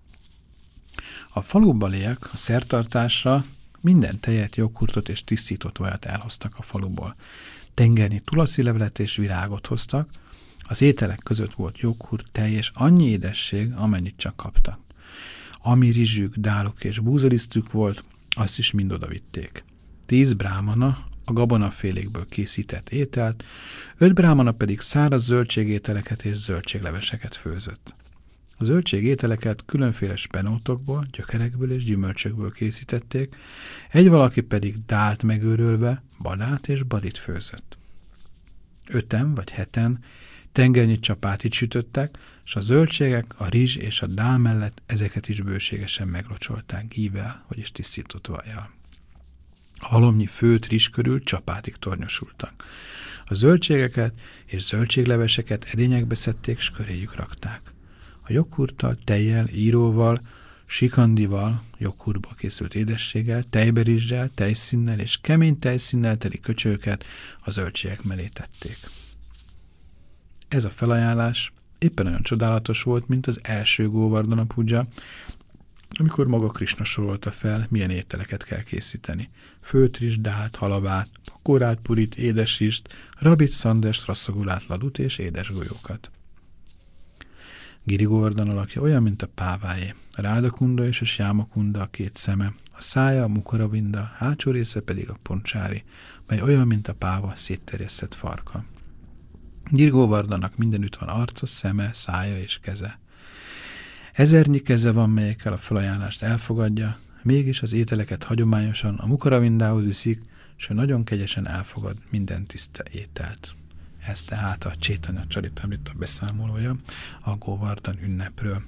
A falubaliek a szertartásra minden tejet, joghurtot és tisztított vajat elhoztak a faluból. Tengernyi tulaszilevelet és virágot hoztak, az ételek között volt joghurt, tej és annyi édesség, amennyit csak kaptak. Ami rizsük, dáluk és búzalisztük volt, azt is mind odavitték. 10 brámana a gabonafélékből készített ételt, 5 brámana pedig száraz zöldségételeket és zöldségleveseket főzött. A zöldségételeket különféle spenótokból, gyökerekből és gyümölcsökből készítették, egy valaki pedig dált megőrölve, banát és barit főzött. 5-en vagy 7-en tengernyi csapátit sütöttek, s a zöldségek, a rizs és a dál mellett ezeket is bőségesen meglocsolták gível, vagyis tisztított vajjal. A halomnyi főt rizs körül csapátig tornyosultak. A zöldségeket és zöldségleveseket edényekbe szedték, s köréjük rakták. A joghurttal, tejjel, íróval, sikandival, joghurtból készült édességgel, tejberizssel, tejszínnel és kemény tejszínnel teli köcsöket a zöldségek mellé tették. Ez a felajánlás éppen olyan csodálatos volt, mint az első Govardhana puja, amikor maga Krisna sorolta fel, milyen ételeket kell készíteni. Főt rizs, dált, halabát, pakorát, purit, édesrist, rabit, szandest, rasszagulát, ladut és édes golyókat. Giri Govardhana alakja olyan, mint a páváé. A Rádakunda és a Sjámakunda a két szeme, a szája, a Mukaravinda, hátsó része pedig a poncsári, mely olyan, mint a páva szétterjesztett farka. Giri Govardhanak mindenütt van arca, szeme, szája és keze. Ezernyi keze van, melyekkel a felajánlást elfogadja, mégis az ételeket hagyományosan a Mukaravindához viszik, és ő nagyon kegyesen elfogad minden tiszta ételt. Ez tehát a Chaitanya Charitamrita beszámolója a Govardhan ünnepről.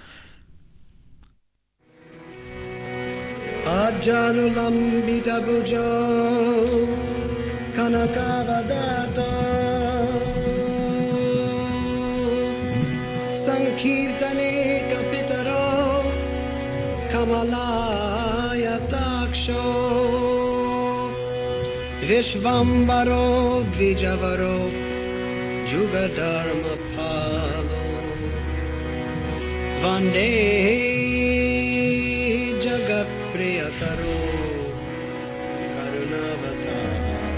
Ajjanulambita bhujo kanakavadato sankirtane kapitaro kamalaya taksho Vishvambaro Dvijavaro Jugadharma Palo Vande Jagat Priyakaro Karunavatar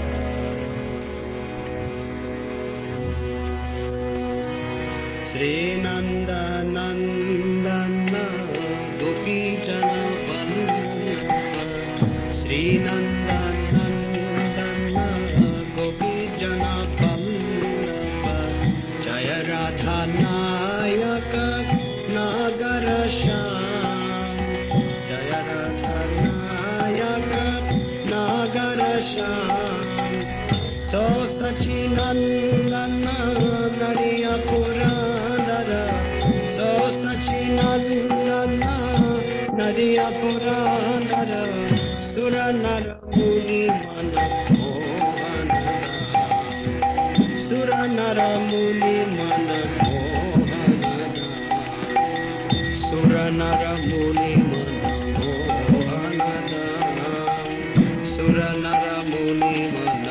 Sri Nanda Nandana Gopi Jana Vallabha Sri Nanda So Sachinandana Nariya Purandara So Sachinandana Nariya Purandara Suranara Muni Mana Mohanara Suranara Muni Mana Mohanara Suranara Muni Mana Mohanara Suranara Muni Mana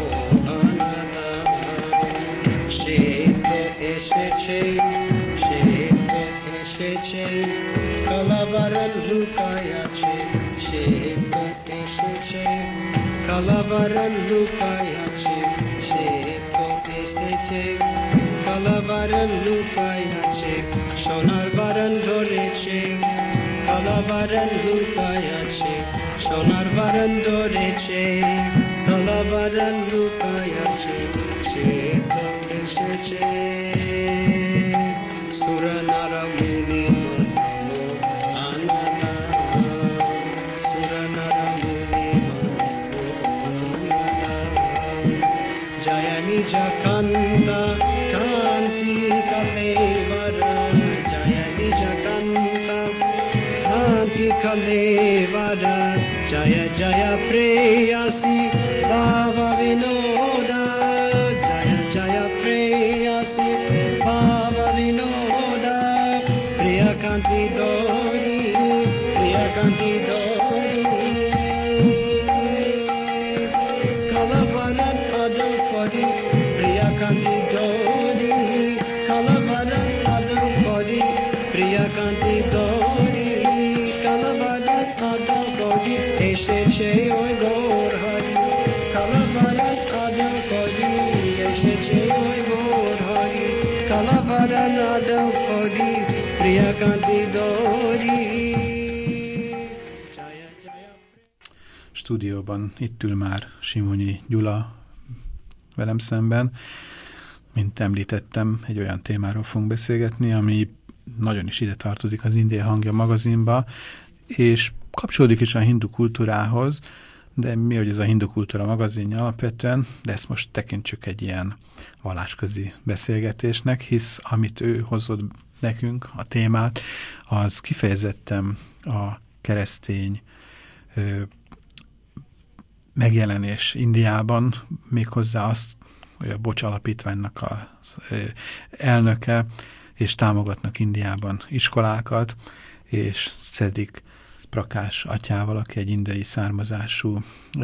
Eseche, Kalavaran Lukayache, Sheto Eseche, Kalavaran Lukayache, Sheto Eseche, Kalavaran Lukayache, Shonarvaran Doreche, Kalavaran Lukayache, Shonarvaran Doreche, Kalavaran Lukayache, Sheto Eseche. Suranara Muni Mano Anana Suranara Muni Mano Anana Jayani Jakanta Kanti Kalevara Jayani Jakanta Kanti Kalevara Jaya Jaya Preyasi Bhava Vinoda Jaya Jaya Preyasi Bhava Vinoda Kanti Dori, Priya Kanti Dori Kalavaran Adal Kodi, Priya Kanti Dori Kalavaran Adal Kodi, Priya Kanti Dori Kalavaran Adal Kodi, Eshe Oi Gaur Hari Kalavaran Adal Kodi, Eshe Oi Gaur Hari Kalavaran Adal Kodi Stúdióban itt ül már Simonyi Gyula velem szemben. Mint említettem, egy olyan témáról fogunk beszélgetni, ami nagyon is ide tartozik az India Hangja magazinba, és kapcsolódik is a hindu kultúrához, de mi, hogy ez a hindu kultúra magazinja alapvetően, de ezt most tekintsük egy ilyen vallásközi beszélgetésnek, hisz amit ő hozott nekünk, a témát, az kifejezetten a keresztény megjelenés Indiában, méghozzá azt, hogy a Bocs Alapítványnak az elnöke, és támogatnak Indiában iskolákat, és Cedric Prakash atyával, aki egy indiai származású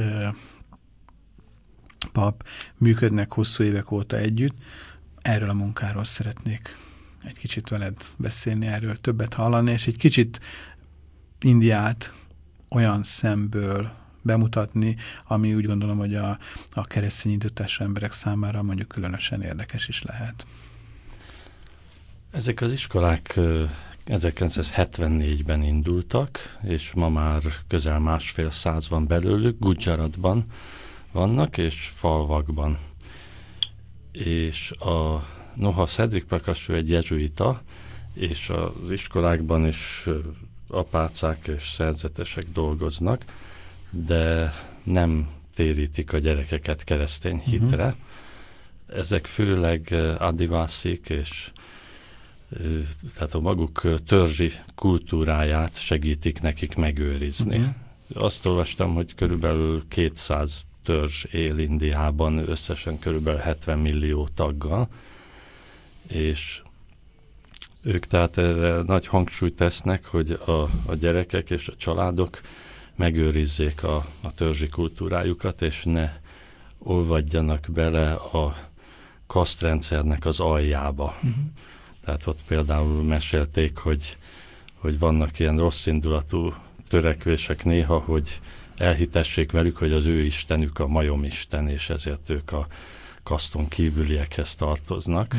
pap, működnek hosszú évek óta együtt. Erről a munkáról szeretnék egy kicsit veled beszélni, erről többet hallani, és egy kicsit Indiát olyan szemből bemutatni, ami úgy gondolom, hogy a keresztény indítású emberek számára mondjuk különösen érdekes is lehet. Ezek az iskolák 1974-ben indultak, és ma már közel 150 van belőlük, Gujaratban vannak, és falvakban. És noha Cedric Prakash egy jezsuita, és az iskolákban is apácák és szerzetesek dolgoznak, de nem térítik a gyerekeket keresztény hitre. Ezek főleg adivászik, és tehát a maguk törzsi kultúráját segítik nekik megőrizni. Azt olvastam, hogy körülbelül 200 törzs él Indiában, összesen körülbelül 70 millió taggal, és ők tehát erre nagy hangsúlyt tesznek, hogy a gyerekek és a családok megőrizzék a törzsi kultúrájukat, és ne olvadjanak bele a kasztrendszernek az aljába. Tehát ott például mesélték, hogy vannak ilyen rosszindulatú törekvések néha, hogy elhitessék velük, hogy az ő istenük a majomisten, és ezért ők a kaszton kívüliekhez tartoznak.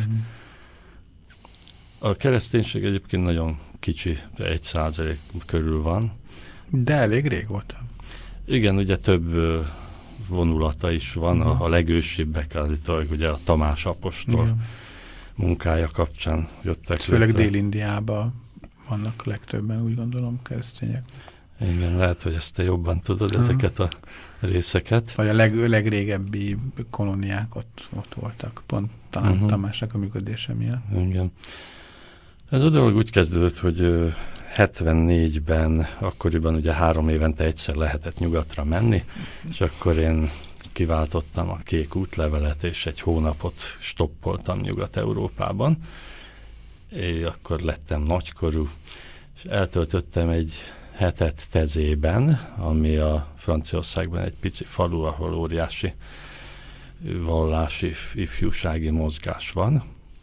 A kereszténység egyébként nagyon kicsi, 1% körül van. De elég régóta. Igen, ugye több vonulata is van, a legősibbek állítólag ugye a Tamás apostol munkája kapcsán jöttek. Főleg Dél-Indiában vannak legtöbben, úgy gondolom, keresztények. Igen, lehet, hogy ezt te jobban tudod, ezeket a részeket. Vagy a legrégebbi kolóniák ott voltak, pont talán Tamásnak a működése miatt. Igen. Ez a dolog úgy kezdődött, hogy 74-ben, akkoriban ugye 3 évente egyszer lehetett nyugatra menni, és akkor én kiváltottam a kék útlevelet, és egy hónapot stoppoltam Nyugat-Európában. És akkor lettem nagykorú, és eltöltöttem egy hetet Tezében, ami a Franciaországban egy pici falu, ahol óriási vallási ifjúsági mozgás van.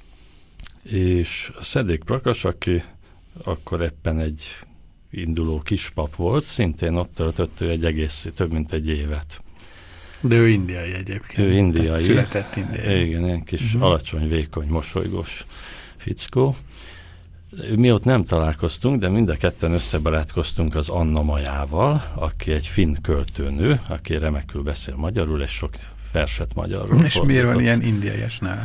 És Cedric Prakash, aki akkor éppen egy induló kispap volt, szintén ott töltött több mint egy évet. De ő indiai egyébként. Ő indiai. Tehát született indiai. Igen, ilyen kis alacsony, vékony, mosolygós fickó. Mi ott nem találkoztunk, de mind a ketten összebarátkoztunk az Anna Majával, aki egy finn költőnő, aki remekül beszél magyarul, és sok verset magyarul És fordított. miért van ilyen indiaiasnál?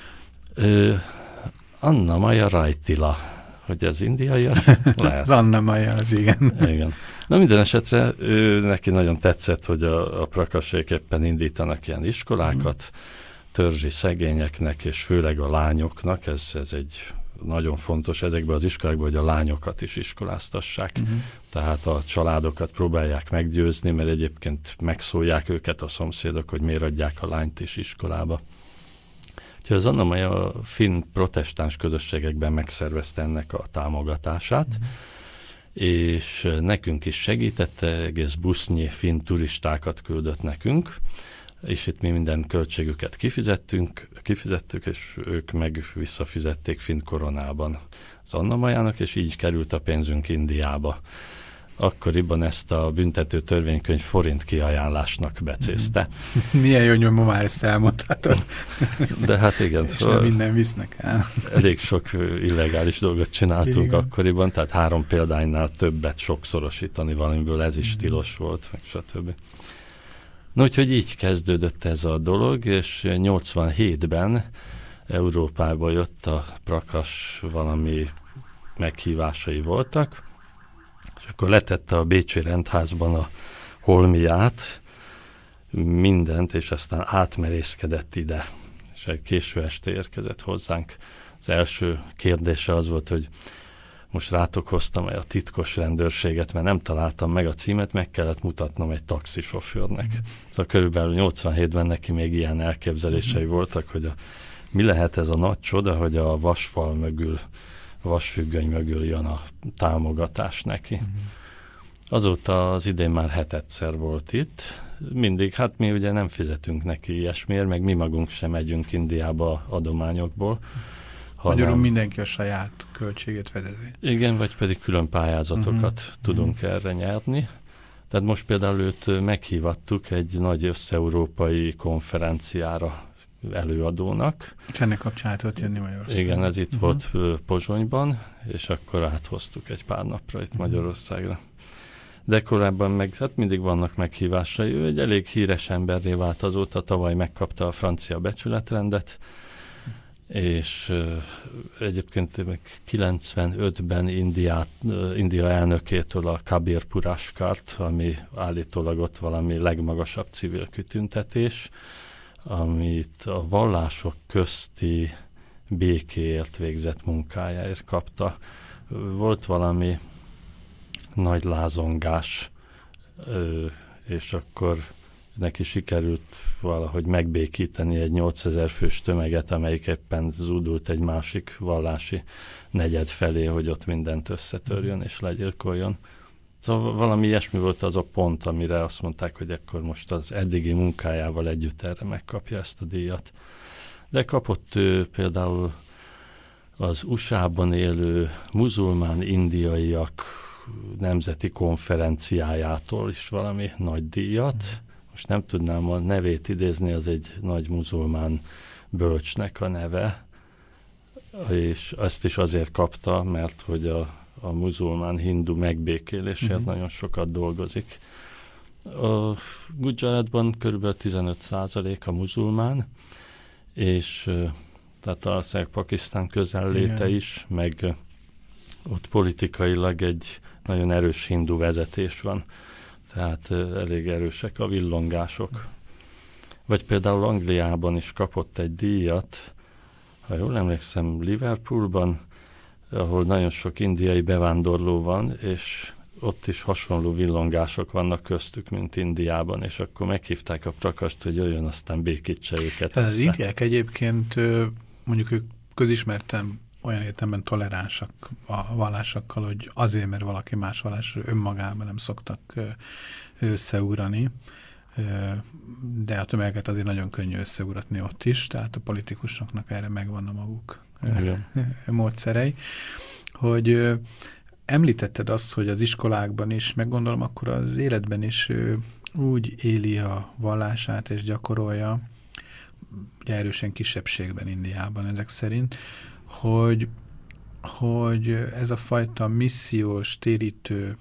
Anna Maja Rajtila, hogy ez indiaias? Lehet. Az Anna Maja, az igen. Igen. Na minden esetre neki nagyon tetszett, hogy a Prakasék éppen indítanak ilyen iskolákat, törzsi szegényeknek, és főleg a lányoknak, ez egy nagyon fontos ezekben az iskolákban, hogy a lányokat is iskoláztassák. Tehát a családokat próbálják meggyőzni, mert egyébként megszólják őket a szomszédok, hogy miért adják a lányt is iskolába. Úgyhogy az Anna Maja a finn protestáns közösségekben megszervezte ennek a támogatását, és nekünk is segítette, egész busznyi finn turistákat küldött nekünk, és itt mi minden költségüket kifizettük, és ők meg visszafizették finn koronában az Anna Majának, és így került a pénzünk Indiába. Akkoriban ezt a büntető törvénykönyv forint kiajánlásnak becézte. Milyen jó, hogy ma már ezt elmondhatod. De hát igen. És szóval minden visznek el. Elég sok illegális dolgot csináltunk akkoriban, tehát 3 példánynál többet sokszorosítani valamiből, ez is tilos volt, meg stb. No, úgyhogy így kezdődött ez a dolog, és 87-ben Európába jött a Prakash valami meghívásai voltak, és akkor letette a bécsi rendházban a holmiát, mindent, és aztán átmerészkedett ide. És egy késő este érkezett hozzánk. Az első kérdése az volt, hogy most rátok hoztam a titkos rendőrséget, mert nem találtam meg a címet, meg kellett mutatnom egy taxisofőrnek. Szóval körülbelül 87-ben neki még ilyen elképzelései voltak, hogy mi lehet ez a nagy csoda, hogy a vasfal mögül, a vasfüggöny mögül jön a támogatás neki. Azóta az idén már 7-szer volt itt. Mindig, hát mi ugye nem fizetünk neki ilyesmiért, meg mi magunk sem megyünk Indiába adományokból. Magyarul mindenki a saját költségét fedezi. Igen, vagy pedig külön pályázatokat tudunk erre nyerni. Tehát most például őt meghívattuk egy nagy összeurópai konferenciára előadónak. És ennek kapcsán ott jönni Magyarországon. Igen, ez itt volt Pozsonyban, és akkor áthoztuk egy pár napra itt Magyarországra. De korábban meg, hát mindig vannak meghívásai. Ő egy elég híres emberré vált azóta, tavaly megkapta a francia becsületrendet, és egyébként 95-ben India elnökétől a Kabir Puraskart, ami állítólag ott valami legmagasabb civil kitüntetés, amit a vallások közti békéért végzett munkájáért kapta. Volt valami nagy lázongás, és akkor neki sikerült valahogy megbékíteni egy 8000 fős tömeget, amelyik éppen zúdult egy másik vallási negyed felé, hogy ott mindent összetörjön és legyilkoljon. Szóval valami ilyesmi volt az a pont, amire azt mondták, hogy akkor most az eddigi munkájával együtt erre megkapja ezt a díjat. De kapott ő például az USA-ban élő muzulmán indiaiak nemzeti konferenciájától is valami nagy díjat. Most nem tudnám a nevét idézni, az egy nagy muzulmán bölcsnek a neve, és ezt is azért kapta, mert hogy a muzulmán-hindu megbékélésért nagyon sokat dolgozik. A Gujaratban kb. 15% a muzulmán, és tehát valószínűleg Pakisztán közelléte is, meg ott politikailag egy nagyon erős hindu vezetés van, tehát elég erősek a villongások. Vagy például Angliában is kapott egy díjat, ha jól emlékszem, Liverpoolban, ahol nagyon sok indiai bevándorló van, és ott is hasonló villongások vannak köztük, mint Indiában, és akkor meghívták a Prakast, hogy jöjjön, aztán békítse őket. Az indiák egyébként mondjuk ők közismerten olyan értelemben toleránsak a vallásokkal, hogy azért, mert valaki más vallás önmagában nem szoktak összeugrani, de a tömegeket azért nagyon könnyű összeuratni ott is, tehát a politikusoknak erre megvan a maguk módszerei. Hogy említetted azt, hogy az iskolákban is, meg gondolom akkor az életben is úgy éli a vallását és gyakorolja, ugye erősen kisebbségben Indiában ezek szerint, hogy ez a fajta missziós, térítő,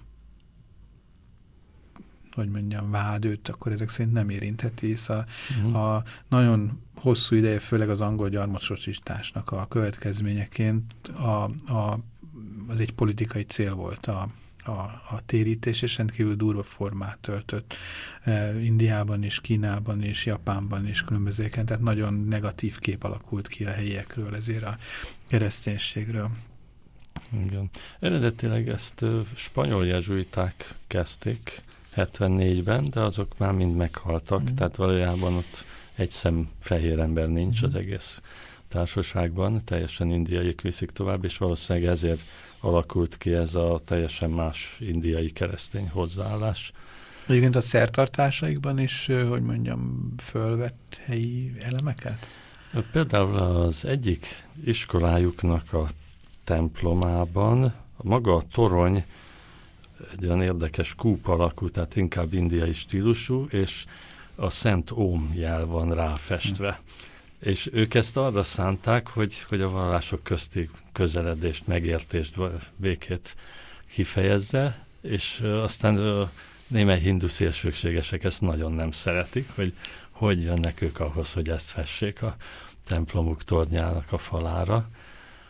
hogy mondjam, vád őt, akkor ezek szerint nem érintheti, hisz a nagyon hosszú ideje, főleg az angol gyarmatosításnak a következményeként az egy politikai cél volt a térítés, és rendkívül durva formát töltött Indiában is, Kínában is, Japánban is, különbözőken, tehát nagyon negatív kép alakult ki a helyiekről, ezért a kereszténységről. Igen. Eredetileg ezt spanyol jezsuiták kezdték 74-ben, de azok már mind meghaltak, tehát valójában ott egy szem fehér ember nincs az egész társaságban, teljesen indiaiak viszik tovább, és valószínűleg ezért alakult ki ez a teljesen más indiai keresztény hozzáállás. Egyébként a szertartásaikban is, hogy mondjam, fölvett helyi elemeket? Például az egyik iskolájuknak a templomában maga a torony egy olyan érdekes kúp alakú, tehát inkább indiai stílusú, és a Szent Óm jel van ráfestve. És ők ezt arra szánták, hogy a vallások közti közeledést, megértést, békét kifejezze, és aztán némely hindu szélsőségesek ezt nagyon nem szeretik, hogy jönnek ők ahhoz, hogy ezt fessék a templomuk tornyának a falára.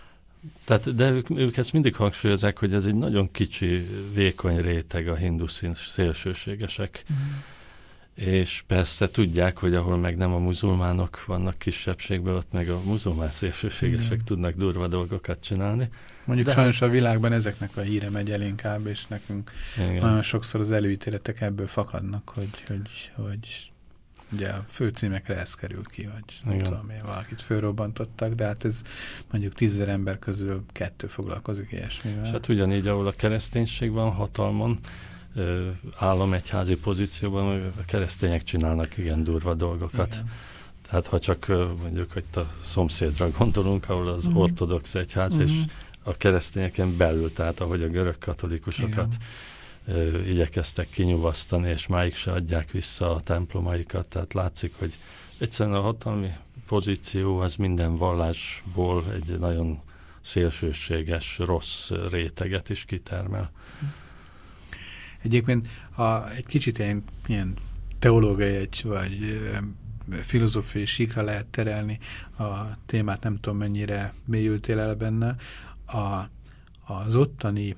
Tehát, de ők ezt mindig hangsúlyozzák, hogy ez egy nagyon kicsi, vékony réteg a hindu szélsőségesek. És persze tudják, hogy ahol meg nem a muzulmánok vannak kisebbségben, ott meg a muzulmán szélsőségesek tudnak durva dolgokat csinálni. Mondjuk sajnos a világban ezeknek a híre megy el inkább, és nekünk nagyon sokszor az előítéletek ebből fakadnak, hogy ugye a főcímekre ez kerül ki, hogy nem tudom, valakit fölrobbantottak, de hát ez mondjuk 10 000 ember közül 2 foglalkozik ilyesmivel. És hát ugyanígy, ahol a kereszténység van hatalmon, államegyházi pozícióban, a keresztények csinálnak igen durva dolgokat. Igen. Tehát ha csak mondjuk, hogy a szomszédra gondolunk, ahol az ortodox egyház és a keresztényeken belül, tehát ahogy a görög katolikusokat igyekeztek kinyugasztani, és máig se adják vissza a templomaikat, tehát látszik, hogy egyszerűen a hatalmi pozíció az minden vallásból egy nagyon szélsőséges, rossz réteget is kitermel. Egyébként, ha egy kicsit ilyen teológiai vagy filozófiai síkra lehet terelni a témát, nem tudom mennyire mélyültél el benne, az ottani,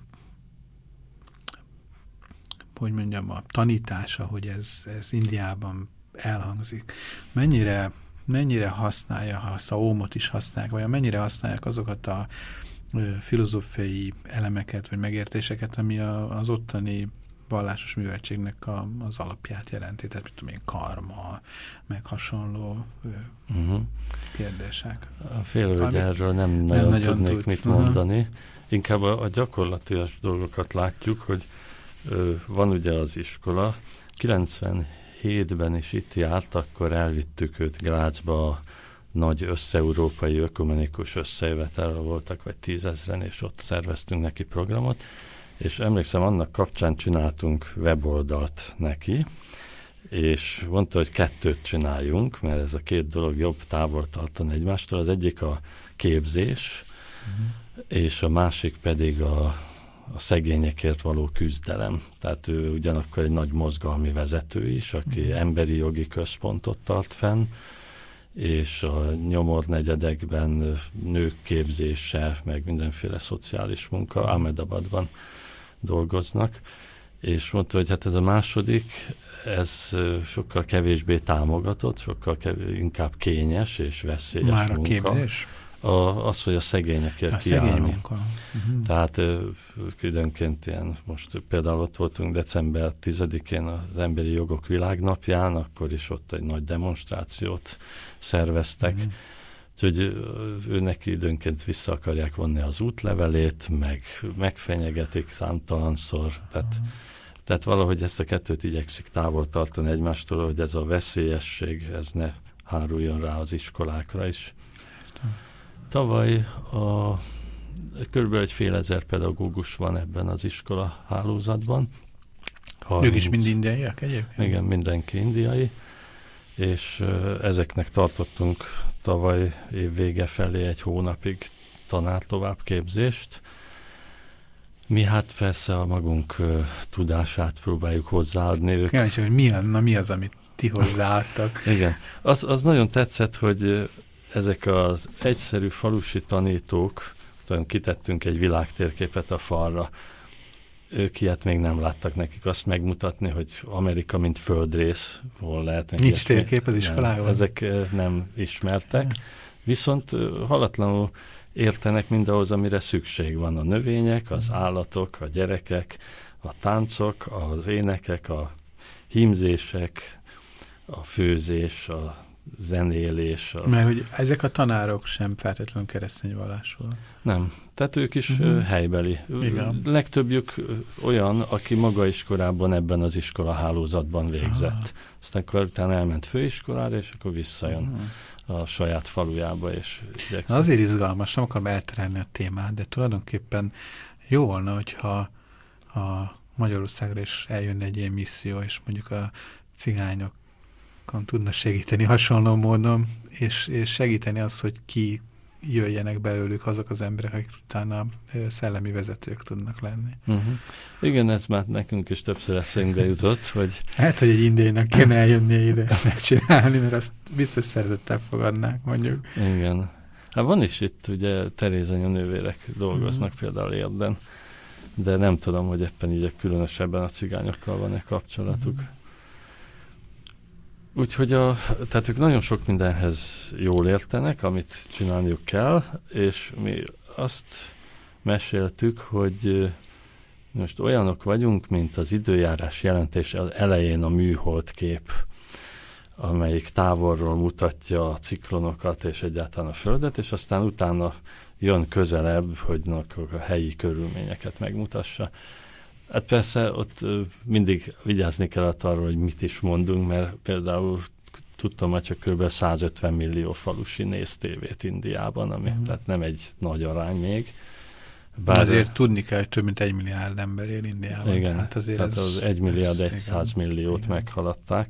hogy mondjam, a tanítása, hogy ez Indiában elhangzik. Mennyire használja, ha azt a ómot is használják, vagy mennyire használják azokat a filozófiai elemeket, vagy megértéseket, ami az ottani vallásos műveltségnek az alapját jelenti, tehát mit tudom én, karma, meg hasonló kérdések. Félő, hogy erről nem nagyon tudnék mit mondani. Inkább a gyakorlatias dolgokat látjuk, hogy van ugye az iskola. 97-ben is itt járt, akkor elvittük őt Grazba, a nagy össze-európai ökumenikus összejövetelre voltak, vagy 10 000-en, és ott szerveztünk neki programot, és emlékszem, annak kapcsán csináltunk weboldalt neki, és mondta, hogy 2 csináljunk, mert ez a 2 dolog jobb távol tartani egymástól. Az egyik a képzés, és a másik pedig a szegényekért való küzdelem. Tehát ő ugyanakkor egy nagy mozgalmi vezető is, aki emberi jogi központot tart fenn, és a nyomornegyedekben nők képzése, meg mindenféle szociális munka Ahmedabadban dolgoznak, és mondta, hogy hát ez a második, ez sokkal kevésbé támogatott, sokkal inkább kényes és veszélyes már munka. Már a képzés? Az, hogy a szegényekért kiállni. Szegény munka. Tehát időnként ilyen, most például ott voltunk december 10-én az Emberi Jogok Világnapján, akkor is ott egy nagy demonstrációt szerveztek. Úgyhogy ő neki időnként vissza akarják vonni az útlevelét, megfenyegetik számtalanszor. Tehát valahogy ezt a 2 igyekszik távol tartani egymástól, hogy ez a veszélyesség, ez ne háruljon rá az iskolákra is. Tavaly kb. 1,5 pedagógus van ebben az iskola hálózatban. Ők is mind indiaiak egyébként? Igen, mindenki indiai, és ezeknek tartottunk tavaly év vége felé 1 hónapig tanártovábbképzést. Mi hát persze a magunk tudását próbáljuk hozzáadni. Kíváncsi, hogy mi az, amit ti hozzáadtak? Igen, az nagyon tetszett, hogy ezek az egyszerű falusi tanítók, kitettünk egy világtérképet a falra, ők ilyet még nem láttak, nekik azt megmutatni, hogy Amerika mint földrész, hol lehet. Nincs térkép az iskolában? Ezek nem ismertek, viszont halatlanul értenek mindahhoz, amire szükség van. A növények, az állatok, a gyerekek, a táncok, az énekek, a hímzések, a főzés, a zenélés. Mert hogy ezek a tanárok sem feltétlenül keresztény vallásúak. Nem. Tehát ők is helybeli. Igen. Legtöbbjük olyan, aki maga is korábban ebben az iskola hálózatban végzett. Aztán akkor utána elment főiskolára, és akkor visszajön a saját falujába. És azért izgalmas, nem akarom elterelni a témát, de tulajdonképpen jó volna, hogyha Magyarországra is eljönne egy ilyen misszió, és mondjuk a cigányok tudna segíteni hasonló módon, és segíteni azt, hogy ki jöjjenek belőlük azok az emberek, akik utána szellemi vezetők tudnak lenni. Igen, ez már nekünk is többször eszünkbe jutott, hogy... Hát, hogy egy indiainak kéne eljönnie ide ezt megcsinálni, mert azt biztos szeretettel fogadnák, mondjuk. Igen. Hát van is itt, ugye Terézanya nővérek dolgoznak például Érden, de nem tudom, hogy éppen így különösebben a cigányokkal van-e kapcsolatuk. Úgyhogy tehát ők nagyon sok mindenhez jól értenek, amit csinálniuk kell, és mi azt meséltük, hogy most olyanok vagyunk, mint az időjárás jelentés elején a műholdkép, amelyik távolról mutatja a ciklonokat és egyáltalán a Földet, és aztán utána jön közelebb, hogy a helyi körülményeket megmutassa. Hát persze ott mindig vigyázni kellett arról, hogy mit is mondunk, mert például tudtam, hogy csak kb. 150 millió falusi néz tévét Indiában, ami tehát nem egy nagy arány még. Bár azért tudni kell, hogy több mint 1 milliárd ember él Indiában. Igen, tehát az 1 milliárd 100 milliót igen. meghaladták.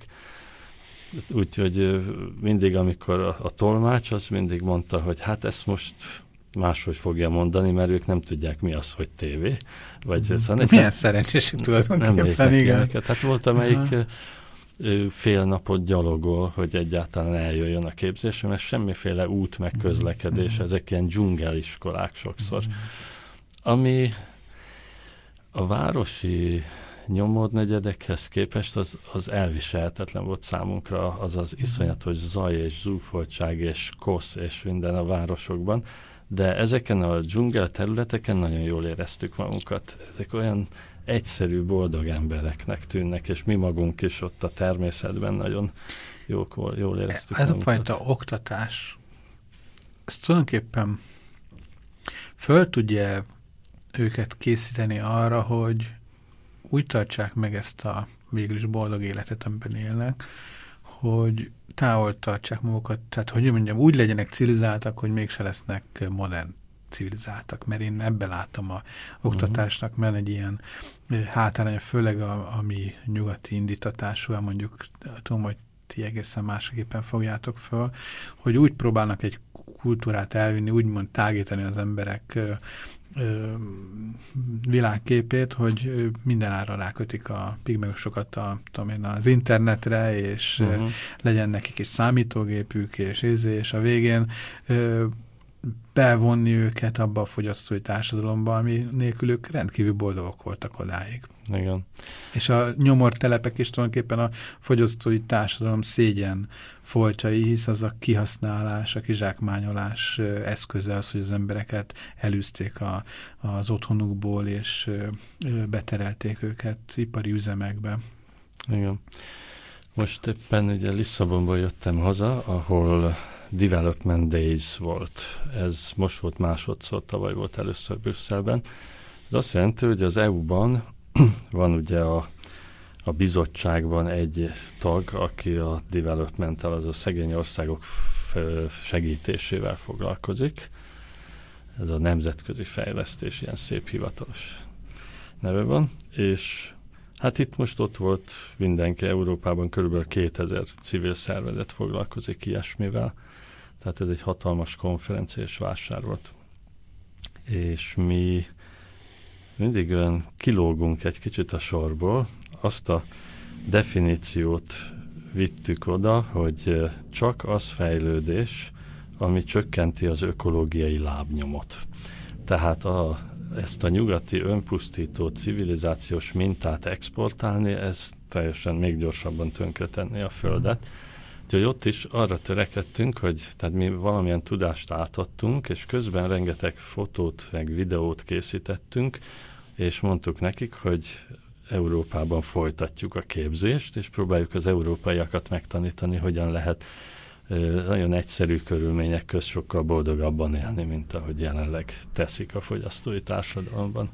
Úgyhogy mindig, amikor a tolmács, az mindig mondta, hogy hát ezt most máshogy fogja mondani, mert ők nem tudják, mi az, hogy tévé. Vagy milyen szerencsésük tulajdonképpen, igen. Hát volt, amelyik fél napot gyalogol, hogy egyáltalán eljöjjön a képzésre, mert semmiféle út meg közlekedés, ezek ilyen dzsungeliskolák sokszor. Ami a városi nyomornegyedekhez képest az elviselhetetlen volt számunkra, az az iszonyatos zaj és zúfoltság és kosz és minden a városokban, de ezeken a dzsungel területeken nagyon jól éreztük magunkat. Ezek olyan egyszerű, boldog embereknek tűnnek, és mi magunk is ott a természetben nagyon jól éreztük ez magunkat. A fajta oktatás, ez tulajdonképpen föl tudja őket készíteni arra, hogy úgy tartsák meg ezt a végül is boldog életet, amiben élnek, hogy távol tartsák magukat, tehát hogy mondjam, úgy legyenek civilizáltak, hogy mégse lesznek modern civilizáltak, mert én ebben látom a oktatásnak, mert egy ilyen hátránya, főleg a mi nyugati indítatású, mondjuk tudom, hogy ti egészen másképpen fogjátok föl, hogy úgy próbálnak egy kultúrát elvinni, úgymond tágítani az emberek világképét, hogy mindenára rákötik a pigmeusokat az internetre, és legyen nekik is számítógépük, és a végén bevonni őket abba a fogyasztói társadalomba, ami nélkül ők rendkívül boldogok voltak odáig. Igen. És a nyomortelepek is tulajdonképpen a fogyasztói társadalom szégyen foltjai, hisz az a kihasználás, a kizsákmányolás eszköze az, hogy az embereket elűzték az otthonukból, és beterelték őket ipari üzemekbe. Igen. Most éppen ugye Lisszabonból jöttem haza, ahol Development Days volt. Ez most volt másodszor, tavaly volt először Brüsszelben. Ez azt jelenti, hogy az EU-ban van ugye a bizottságban egy tag, aki a developmenttal, az a szegény országok segítésével foglalkozik. Ez a nemzetközi fejlesztés, ilyen szép hivatalos neve van. És hát itt most ott volt mindenki, Európában körülbelül 2000 civil szervezet foglalkozik ilyesmivel. Tehát ez egy hatalmas konferencia és vásár volt. És mi mindig olyan kilógunk egy kicsit a sorból, azt a definíciót vittük oda, hogy csak az fejlődés, ami csökkenti az ökológiai lábnyomot. Tehát ezt a nyugati önpusztító civilizációs mintát exportálni, ez teljesen még gyorsabban tönkretenné a Földet. Úgyhogy ott is arra törekedtünk, hogy tehát mi valamilyen tudást átadtunk, és közben rengeteg fotót, meg videót készítettünk, és mondtuk nekik, hogy Európában folytatjuk a képzést, és próbáljuk az európaiakat megtanítani, hogyan lehet nagyon egyszerű körülmények közt sokkal boldogabban élni, mint ahogy jelenleg teszik a fogyasztói társadalomban.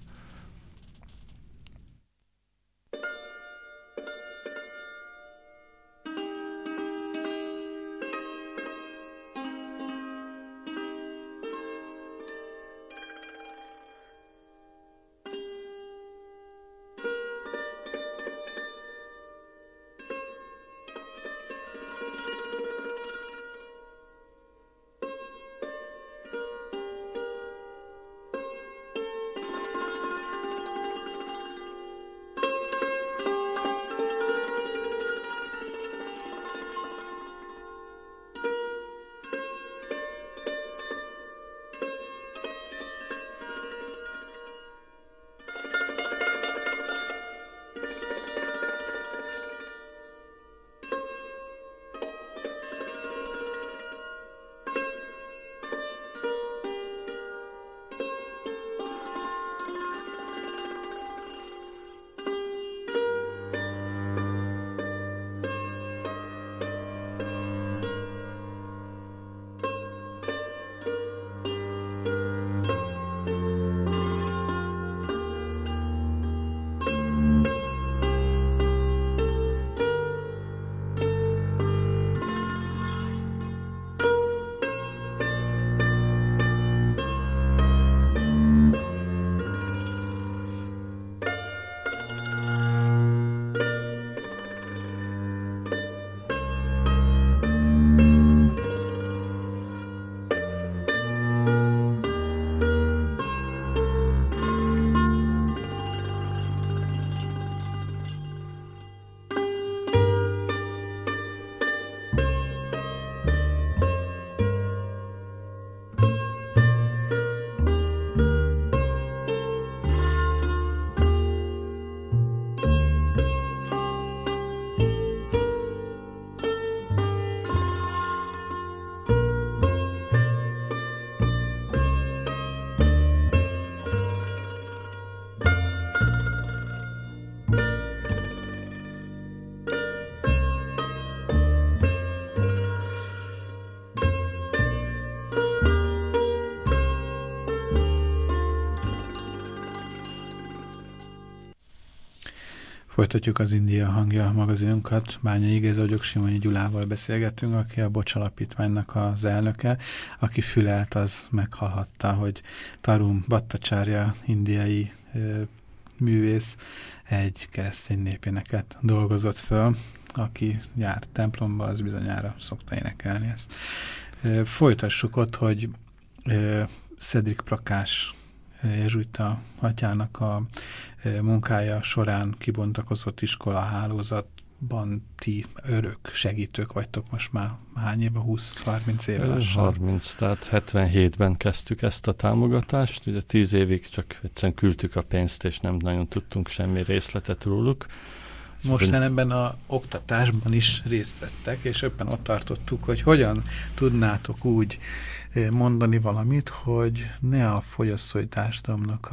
Folytatjuk az India hangja magazinunkat. Bányai Géza vagyok, Simonyi Gyulával beszélgetünk, aki a Bocs Alapítványnak az elnöke. Aki fülelt, az meghallhatta, hogy Tarun Bhattacharya, indiai művész, egy keresztény népéneket dolgozott föl. Aki jár templomba, az bizonyára szokta énekelni ezt. Folytassuk ott, hogy Cedric Prakash jezsuita atyának a munkája során kibontakozott iskolahálózatban ti örök segítők vagytok most már hány éve? 20-30 éve lassan? 30, tehát 77-ben kezdtük ezt a támogatást, ugye 10 évig csak egyszerűen küldtük a pénzt, és nem nagyon tudtunk semmi részletet róluk. Most ebben az oktatásban is részt vettek, és éppen ott tartottuk, hogy hogyan tudnátok úgy mondani valamit, hogy ne a fogyasztói társadalomnak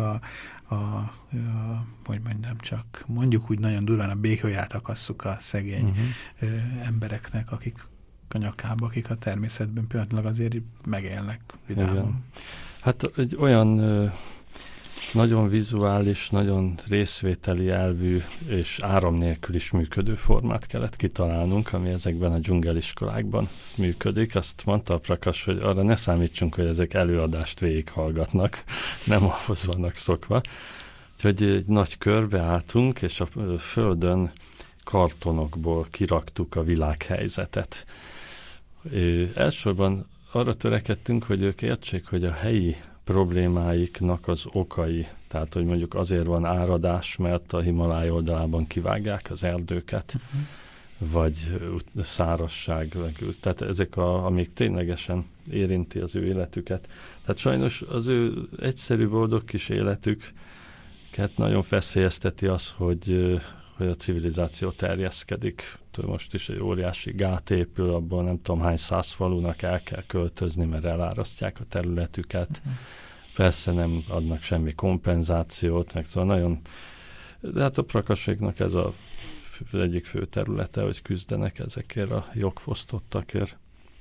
hogy mondjam csak, mondjuk úgy nagyon durván a békőját akasszuk a szegény embereknek, akik a nyakába, akik a természetben pillanatlag azért megélnek vidámon. Igen. Hát egy olyan nagyon vizuális, nagyon részvételi elvű és áram nélkül is működő formát kellett kitalálnunk, ami ezekben a dzsungeliskolákban működik. Azt mondta a Prakash, hogy arra ne számítsunk, hogy ezek előadást végighallgatnak, nem ahhoz vannak szokva. Úgyhogy egy nagy körbe álltunk, és a földön kartonokból kiraktuk a világhelyzetet. Elsősorban arra törekedtünk, hogy ők értsék, hogy a helyi problémáiknak az okai, tehát hogy mondjuk azért van áradás, mert a Himaláj oldalában kivágják az erdőket, vagy szárazság, tehát ezek amik ténylegesen érinti az ő életüket. Tehát sajnos az ő egyszerű boldog kis életüket nagyon feszélyezteti az, hogy a civilizáció terjeszkedik. Most is egy óriási gát épül, abból nem tudom hány 100 falunak el kell költözni, mert elárasztják a területüket. Persze nem adnak semmi kompenzációt, meg szóval nagyon... De hát a Prakaséknak ez az egyik fő területe, hogy küzdenek ezekért a jogfosztottakért.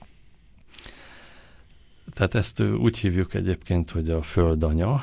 Tehát ezt úgy hívjuk egyébként, hogy a Földanya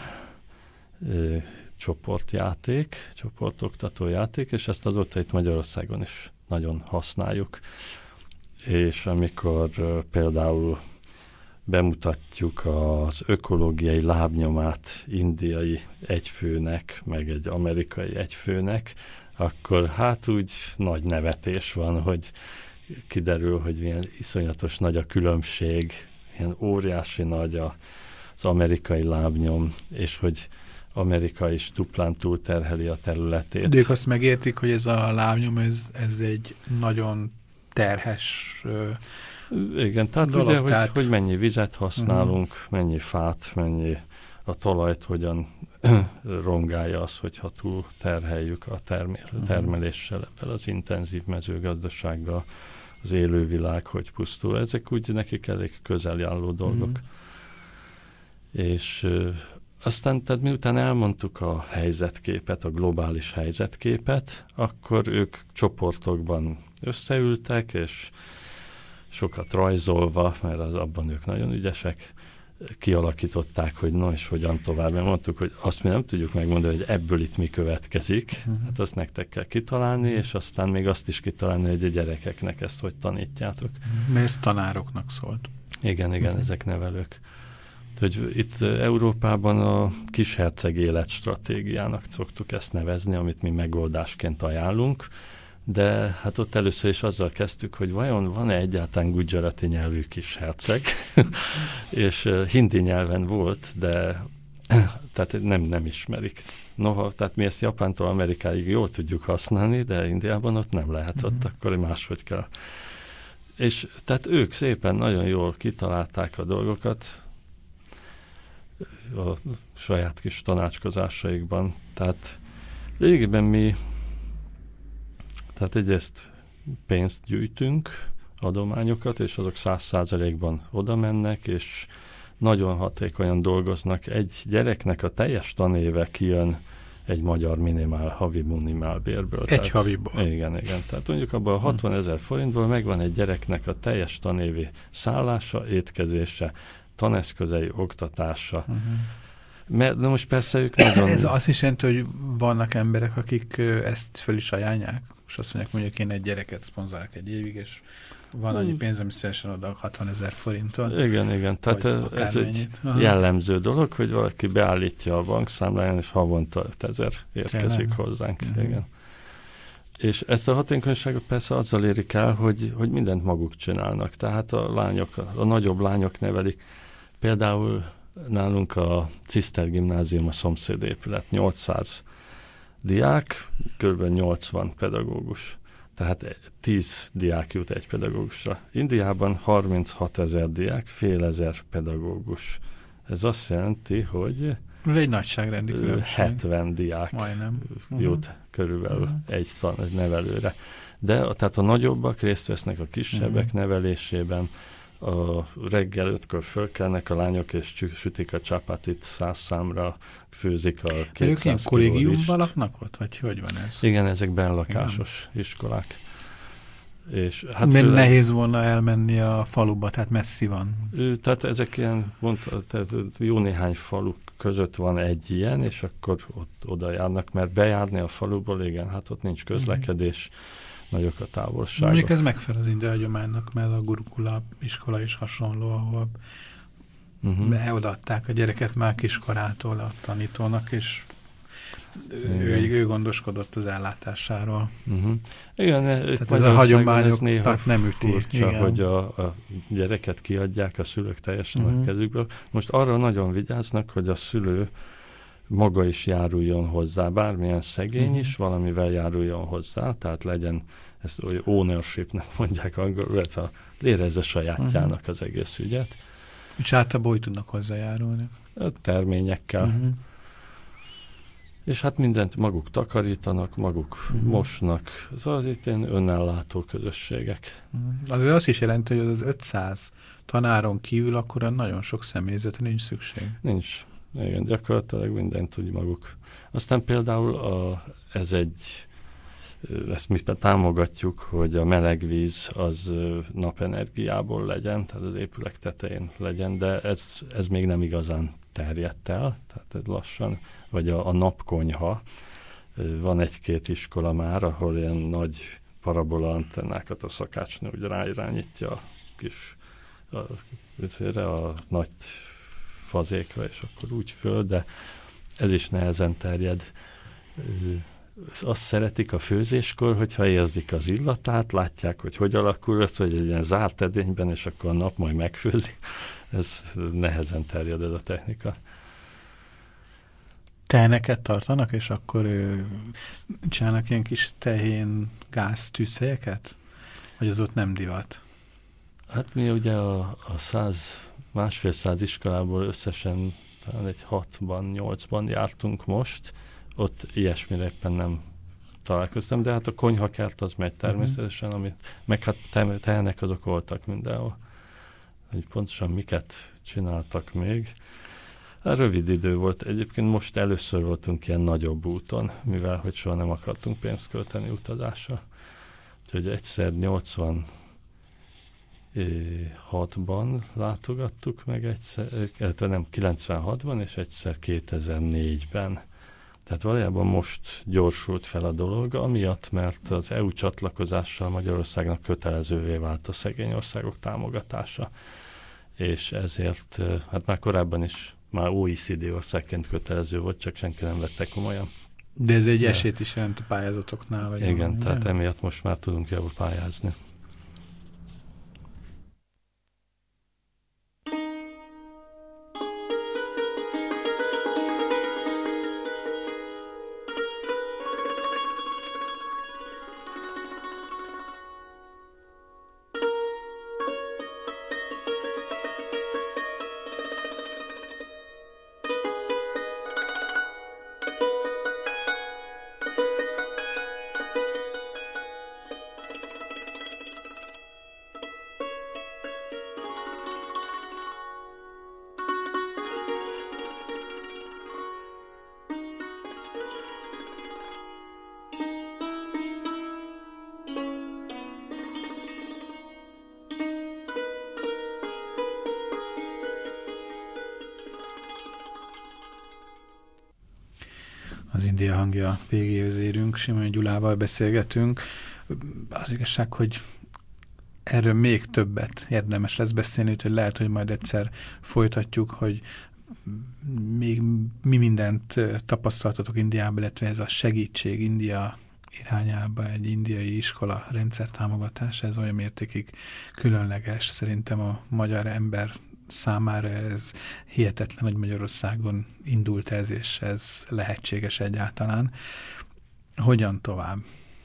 csoportjáték, csoportoktató játék, és ezt azóta itt Magyarországon is nagyon használjuk. És amikor például bemutatjuk az ökológiai lábnyomát indiai egyfőnek, meg egy amerikai egyfőnek, akkor hát úgy nagy nevetés van, hogy kiderül, hogy milyen iszonyatos nagy a különbség, ilyen óriási nagy az amerikai lábnyom, és hogy Amerika is duplán túlterheli a területét. De ők azt megértik, hogy ez a lábnyom, ez egy nagyon terhes igen, tehát dolog, ugye, hogy mennyi vizet használunk, mennyi fát, mennyi a talajt, hogyan rongálja az, hogyha túl terheljük a termeléssel, ebben az intenzív mezőgazdasággal, az élővilág, hogy pusztul. Ezek úgy nekik elég közeli álló dolgok. És aztán, tehát miután elmondtuk a helyzetképet, a globális helyzetképet, akkor ők csoportokban összeültek, és sokat rajzolva, mert abban ők nagyon ügyesek, kialakították, hogy na és hogyan tovább. Mert mondtuk, hogy azt mi nem tudjuk megmondani, hogy ebből itt mi következik. Hát azt nektek kell kitalálni, és aztán még azt is kitalálni, hogy a gyerekeknek ezt hogy tanítjátok. Mert ez tanároknak szólt. Igen, ezek nevelők. Hogy itt Európában a kisherceg életstratégiának szoktuk ezt nevezni, amit mi megoldásként ajánlunk, de hát ott először is azzal kezdtük, hogy vajon van-e egyáltalán gudzsarati nyelvű kisherceg, és hindi nyelven volt, de tehát nem ismerik. Noha, tehát mi ezt Japántól Amerikáig jól tudjuk használni, de Indiában ott nem lehet, ott akkor máshogy kell. És tehát ők szépen nagyon jól kitalálták a dolgokat, a saját kis tanácskozásaikban. Tehát lényegében tehát egyrészt pénzt gyűjtünk, adományokat, és azok 100%-ban oda mennek, és nagyon hatékonyan dolgoznak. Egy gyereknek a teljes tanéve kijön egy magyar havi minimálbérből. Egy haviból. Igen. Tehát mondjuk abban a 60 000 forintból megvan egy gyereknek a teljes tanévi szállása, étkezése, taneszközei, oktatása, Mert de most persze ők nagyon... Ez azt is jelenti, hogy vannak emberek, akik ezt föl is ajánlják, és azt mondják, mondjuk én egy gyereket szponzorálok egy évig, és van annyi pénz, ami szívesen oda 60 000 forintot. Igen. Tehát ez egy jellemző dolog, hogy valaki beállítja a bankszámláján, és havonta 1000 érkezik hozzánk. Igen. És ezt a hatékonyságot persze azzal érik el, hogy mindent maguk csinálnak. Tehát a nagyobb lányok nevelik. Például nálunk a Ciszter gimnázium a szomszédépület, 800 diák, kb. 80 pedagógus. Tehát 10 diák jut egy pedagógusra. Indiában 36 000 diák, fél ezer pedagógus. Ez azt jelenti, hogy egy nagyságrendi különbség. 70 diák jut körülbelül egy nevelőre. De tehát a nagyobbak részt vesznek a kisebbek nevelésében, a reggel 5-kor fölkelnek a lányok, és sütik a csapatit 100 számra, főzik a 200 kiló. Ők ilyen kollégiumban laknak ott, vagy hogy van ez? Igen, ezek benlakásos iskolák. És hát nem nehéz volna elmenni a faluba, tehát messzi van. Tehát ezek ilyen, tehát jó néhány falu között van egy ilyen, és akkor ott oda járnak, mert bejárni a faluból, igen, hát ott nincs közlekedés, nagyok a távolságok. Mondjuk ez megfelel az indiai hagyománynak, mert a gurukula iskola is hasonló, ahol odaadták a gyereket már kiskorától a tanítónak, és ő gondoskodott az ellátásáról. Igen, tehát ez a hagyományok nem üti. Furcsa, hogy a gyereket kiadják a szülők teljesen a kezükből. Most arra nagyon vigyáznak, hogy a szülő maga is járuljon hozzá, bármilyen szegény is valamivel járuljon hozzá, tehát legyen, ezt ownershipnek mondják angolul, ez érezze sajátjának az egész ügyet. És általában úgy tudnak hozzájárulni? A terményekkel. És hát mindent maguk takarítanak, maguk mosnak. Ez itt ilyen önellátó közösségek. Azért azt is jelenti, hogy az 500 tanáron kívül akkor nagyon sok személyzetre nincs szükség. Nincs. Igen, gyakorlatilag mindent úgy maguk. Aztán például ezt mi támogatjuk, hogy a meleg víz az napenergiából legyen, tehát az épület tetején legyen, de ez még nem igazán terjedt el, tehát lassan, vagy a napkonyha. Van egy-két iskola már, ahol ilyen nagy parabola antennákat a szakácsnő úgy ráirányítja a kis a nagy fazékra, és akkor úgy föl, de ez is nehezen terjed. Azt szeretik a főzéskor, hogyha érzik az illatát, látják, hogy alakul ez, hogy egy ilyen zárt edényben, és akkor a nap majd megfőzi. Ez nehezen terjed ez a technika. Teheneket tartanak, és akkor csinálnak ilyen kis tehén gáztűzhelyeket? Vagy az ott nem divat? Hát mi ugye a 150 iskolából összesen talán egy 8-ban jártunk most, ott ilyesmire éppen nem találkoztam, de hát a konyhakert az megy természetesen, meg hát tehenek azok voltak mindenhol. Hogy pontosan miket csináltak még. Rövid idő volt. Egyébként most először voltunk ilyen nagyobb úton, mivel hogy soha nem akartunk pénzt költeni utazásra. Úgyhogy egyszer 86-ban látogattuk meg egyszer, nem 96-ban, és egyszer 2004-ben. Tehát valójában most gyorsult fel a dolog, amiatt, mert az EU csatlakozással Magyarországnak kötelezővé vált a szegény országok támogatása. És ezért, hát már korábban is már OECD országként kötelező volt, csak senki nem vette komolyan. De ez egy esélyt is jelent a pályázatoknál? Vagy igen, valami, tehát emiatt most már tudunk jól pályázni. Az India hangja végéhez érünk, Simonyi Gyulával beszélgetünk. Az igazság, hogy erről még többet érdemes lesz beszélni, úgyhogy lehet, hogy majd egyszer folytatjuk, hogy még mi mindent tapasztaltatok Indiában, illetve ez a segítség India irányába, egy indiai iskola rendszertámogatás, ez olyan mértékig különleges. Szerintem a magyar ember számára ez hihetetlen, hogy Magyarországon indult ez, és ez lehetséges egyáltalán. Hogyan tovább?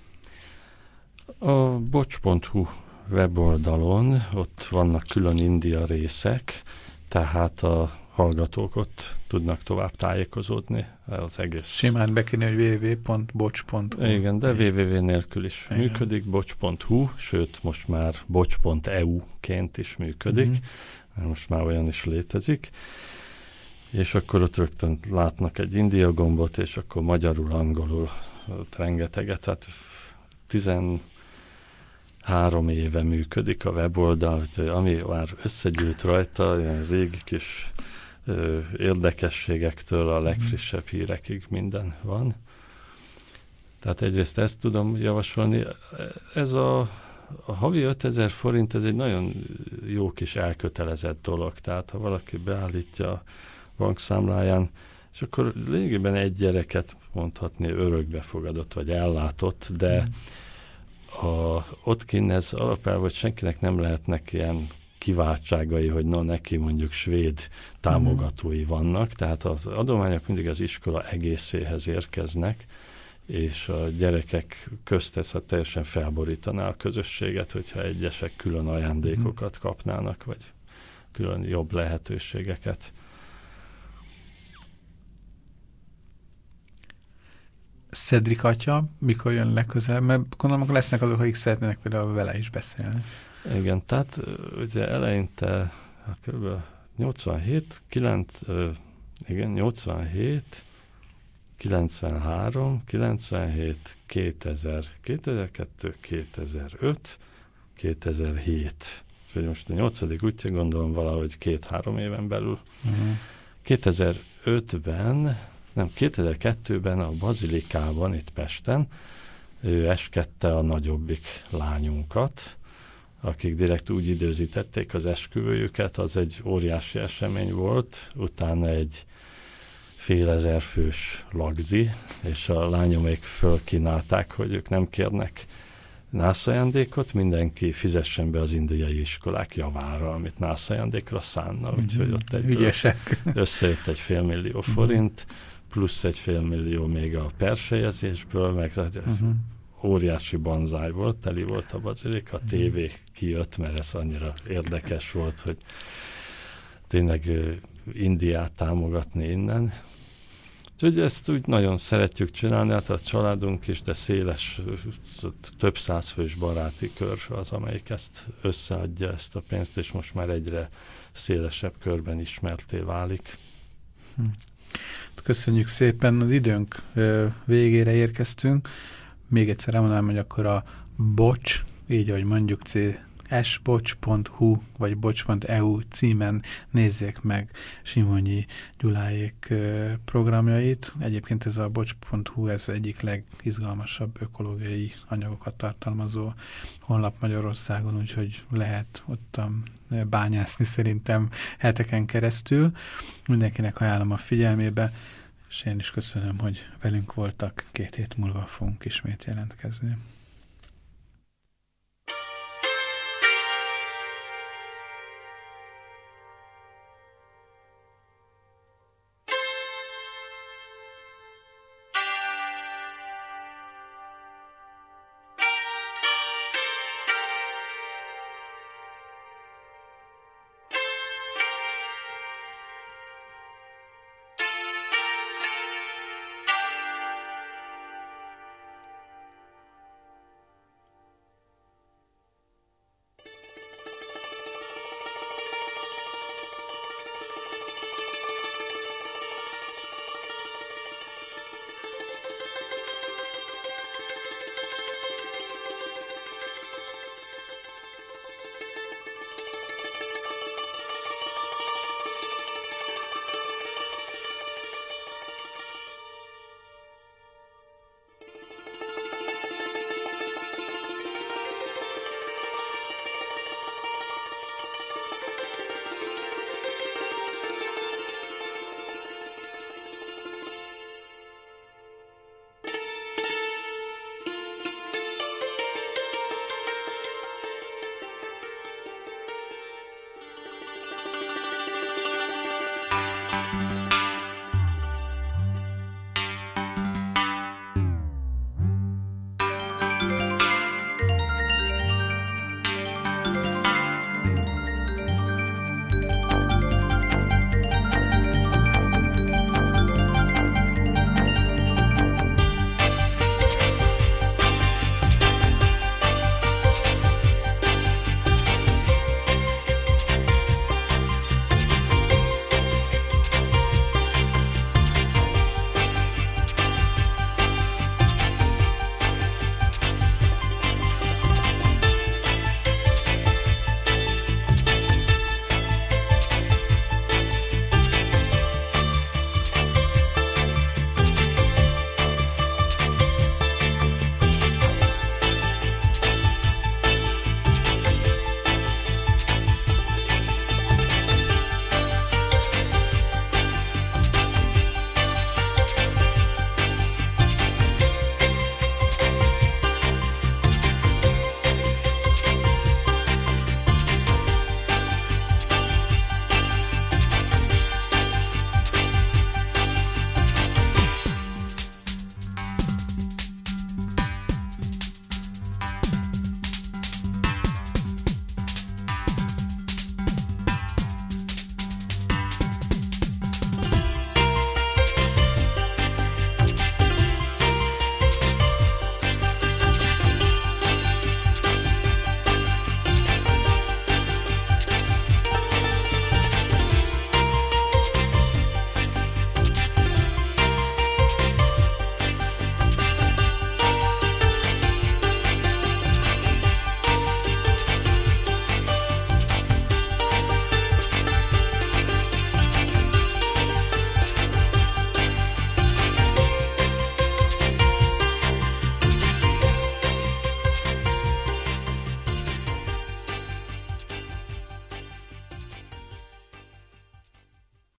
A bocs.hu weboldalon ott vannak külön India részek, tehát a hallgatók ott tudnak tovább tájékozódni az egész. Simán be kéne, hogy www.bocs.hu. Igen, de www nélkül is működik, bocs.hu, sőt most már bocs.eu-ként is működik, mert most már olyan is létezik, és akkor ott rögtön látnak egy India gombot, és akkor magyarul, angolul ott rengeteget, tehát 13 éve működik a weboldal, ami már összegyűlt rajta, ilyen régi kis érdekességektől a legfrissebb hírekig minden van. Tehát egyrészt ezt tudom javasolni. Ez a havi 5000 forint, ez egy nagyon jó kis elkötelezett dolog. Tehát ha valaki beállítja a bankszámláján, és akkor lényegében egy gyereket mondhatni örökbefogadott vagy ellátott, de ott kint ez alapjában, hogy senkinek nem lehetnek ilyen kiváltságai, hogy neki mondjuk svéd támogatói vannak, tehát az adományok mindig az iskola egészéhez érkeznek, és a gyerekek közt ez teljesen felborítaná a közösséget, hogyha egyesek külön ajándékokat kapnának, vagy külön jobb lehetőségeket. Cedric atya, mikor jön legközelebb? Mert gondolom, akkor lesznek azok, akik szeretnének például vele is beszélni. Igen, tehát ugye eleinte kb. 87, 93, 97, 2000, 2002, 2005, 2007. És most a 8. útja gondolom valahogy 2-3 éven belül. 2002-ben a Bazilikában, itt Pesten, ő eskedte a nagyobbik lányunkat, akik direkt úgy időzítették az esküvőjüket, az egy óriási esemény volt, utána egy fél ezer fős lagzi, és a lányomék fölkínálták, hogy ők nem kérnek nászajándékot, mindenki fizessen be az indiai iskolák javára, amit nászajándékra szánna, úgyhogy ott összejött egy 500 000 forint, plusz egy 500 000 még a persejezésből, meg óriási banzáj volt, teli volt a bazilika, a tévé kijött, mert ez annyira érdekes volt, hogy tényleg Indiát támogatni innen. Úgyhogy ezt úgy nagyon szeretjük csinálni, hát a családunk is, de széles, több százfős baráti kör az, amelyik ezt összeadja, ezt a pénzt, és most már egyre szélesebb körben ismerté válik. Köszönjük szépen, az időnk végére érkeztünk. Még egyszer elmondanám, hogy akkor a bocs, így ahogy mondjuk sbocs.hu vagy bocs.eu címen nézzék meg Simonyi Gyuláék programjait. Egyébként ez a bocs.hu, ez egyik legizgalmasabb ökológiai anyagokat tartalmazó honlap Magyarországon, úgyhogy lehet ott bányászni szerintem heteken keresztül. Mindenkinek ajánlom a figyelmébe, és én is köszönöm, hogy velünk voltak. 2 hét múlva fogunk ismét jelentkezni.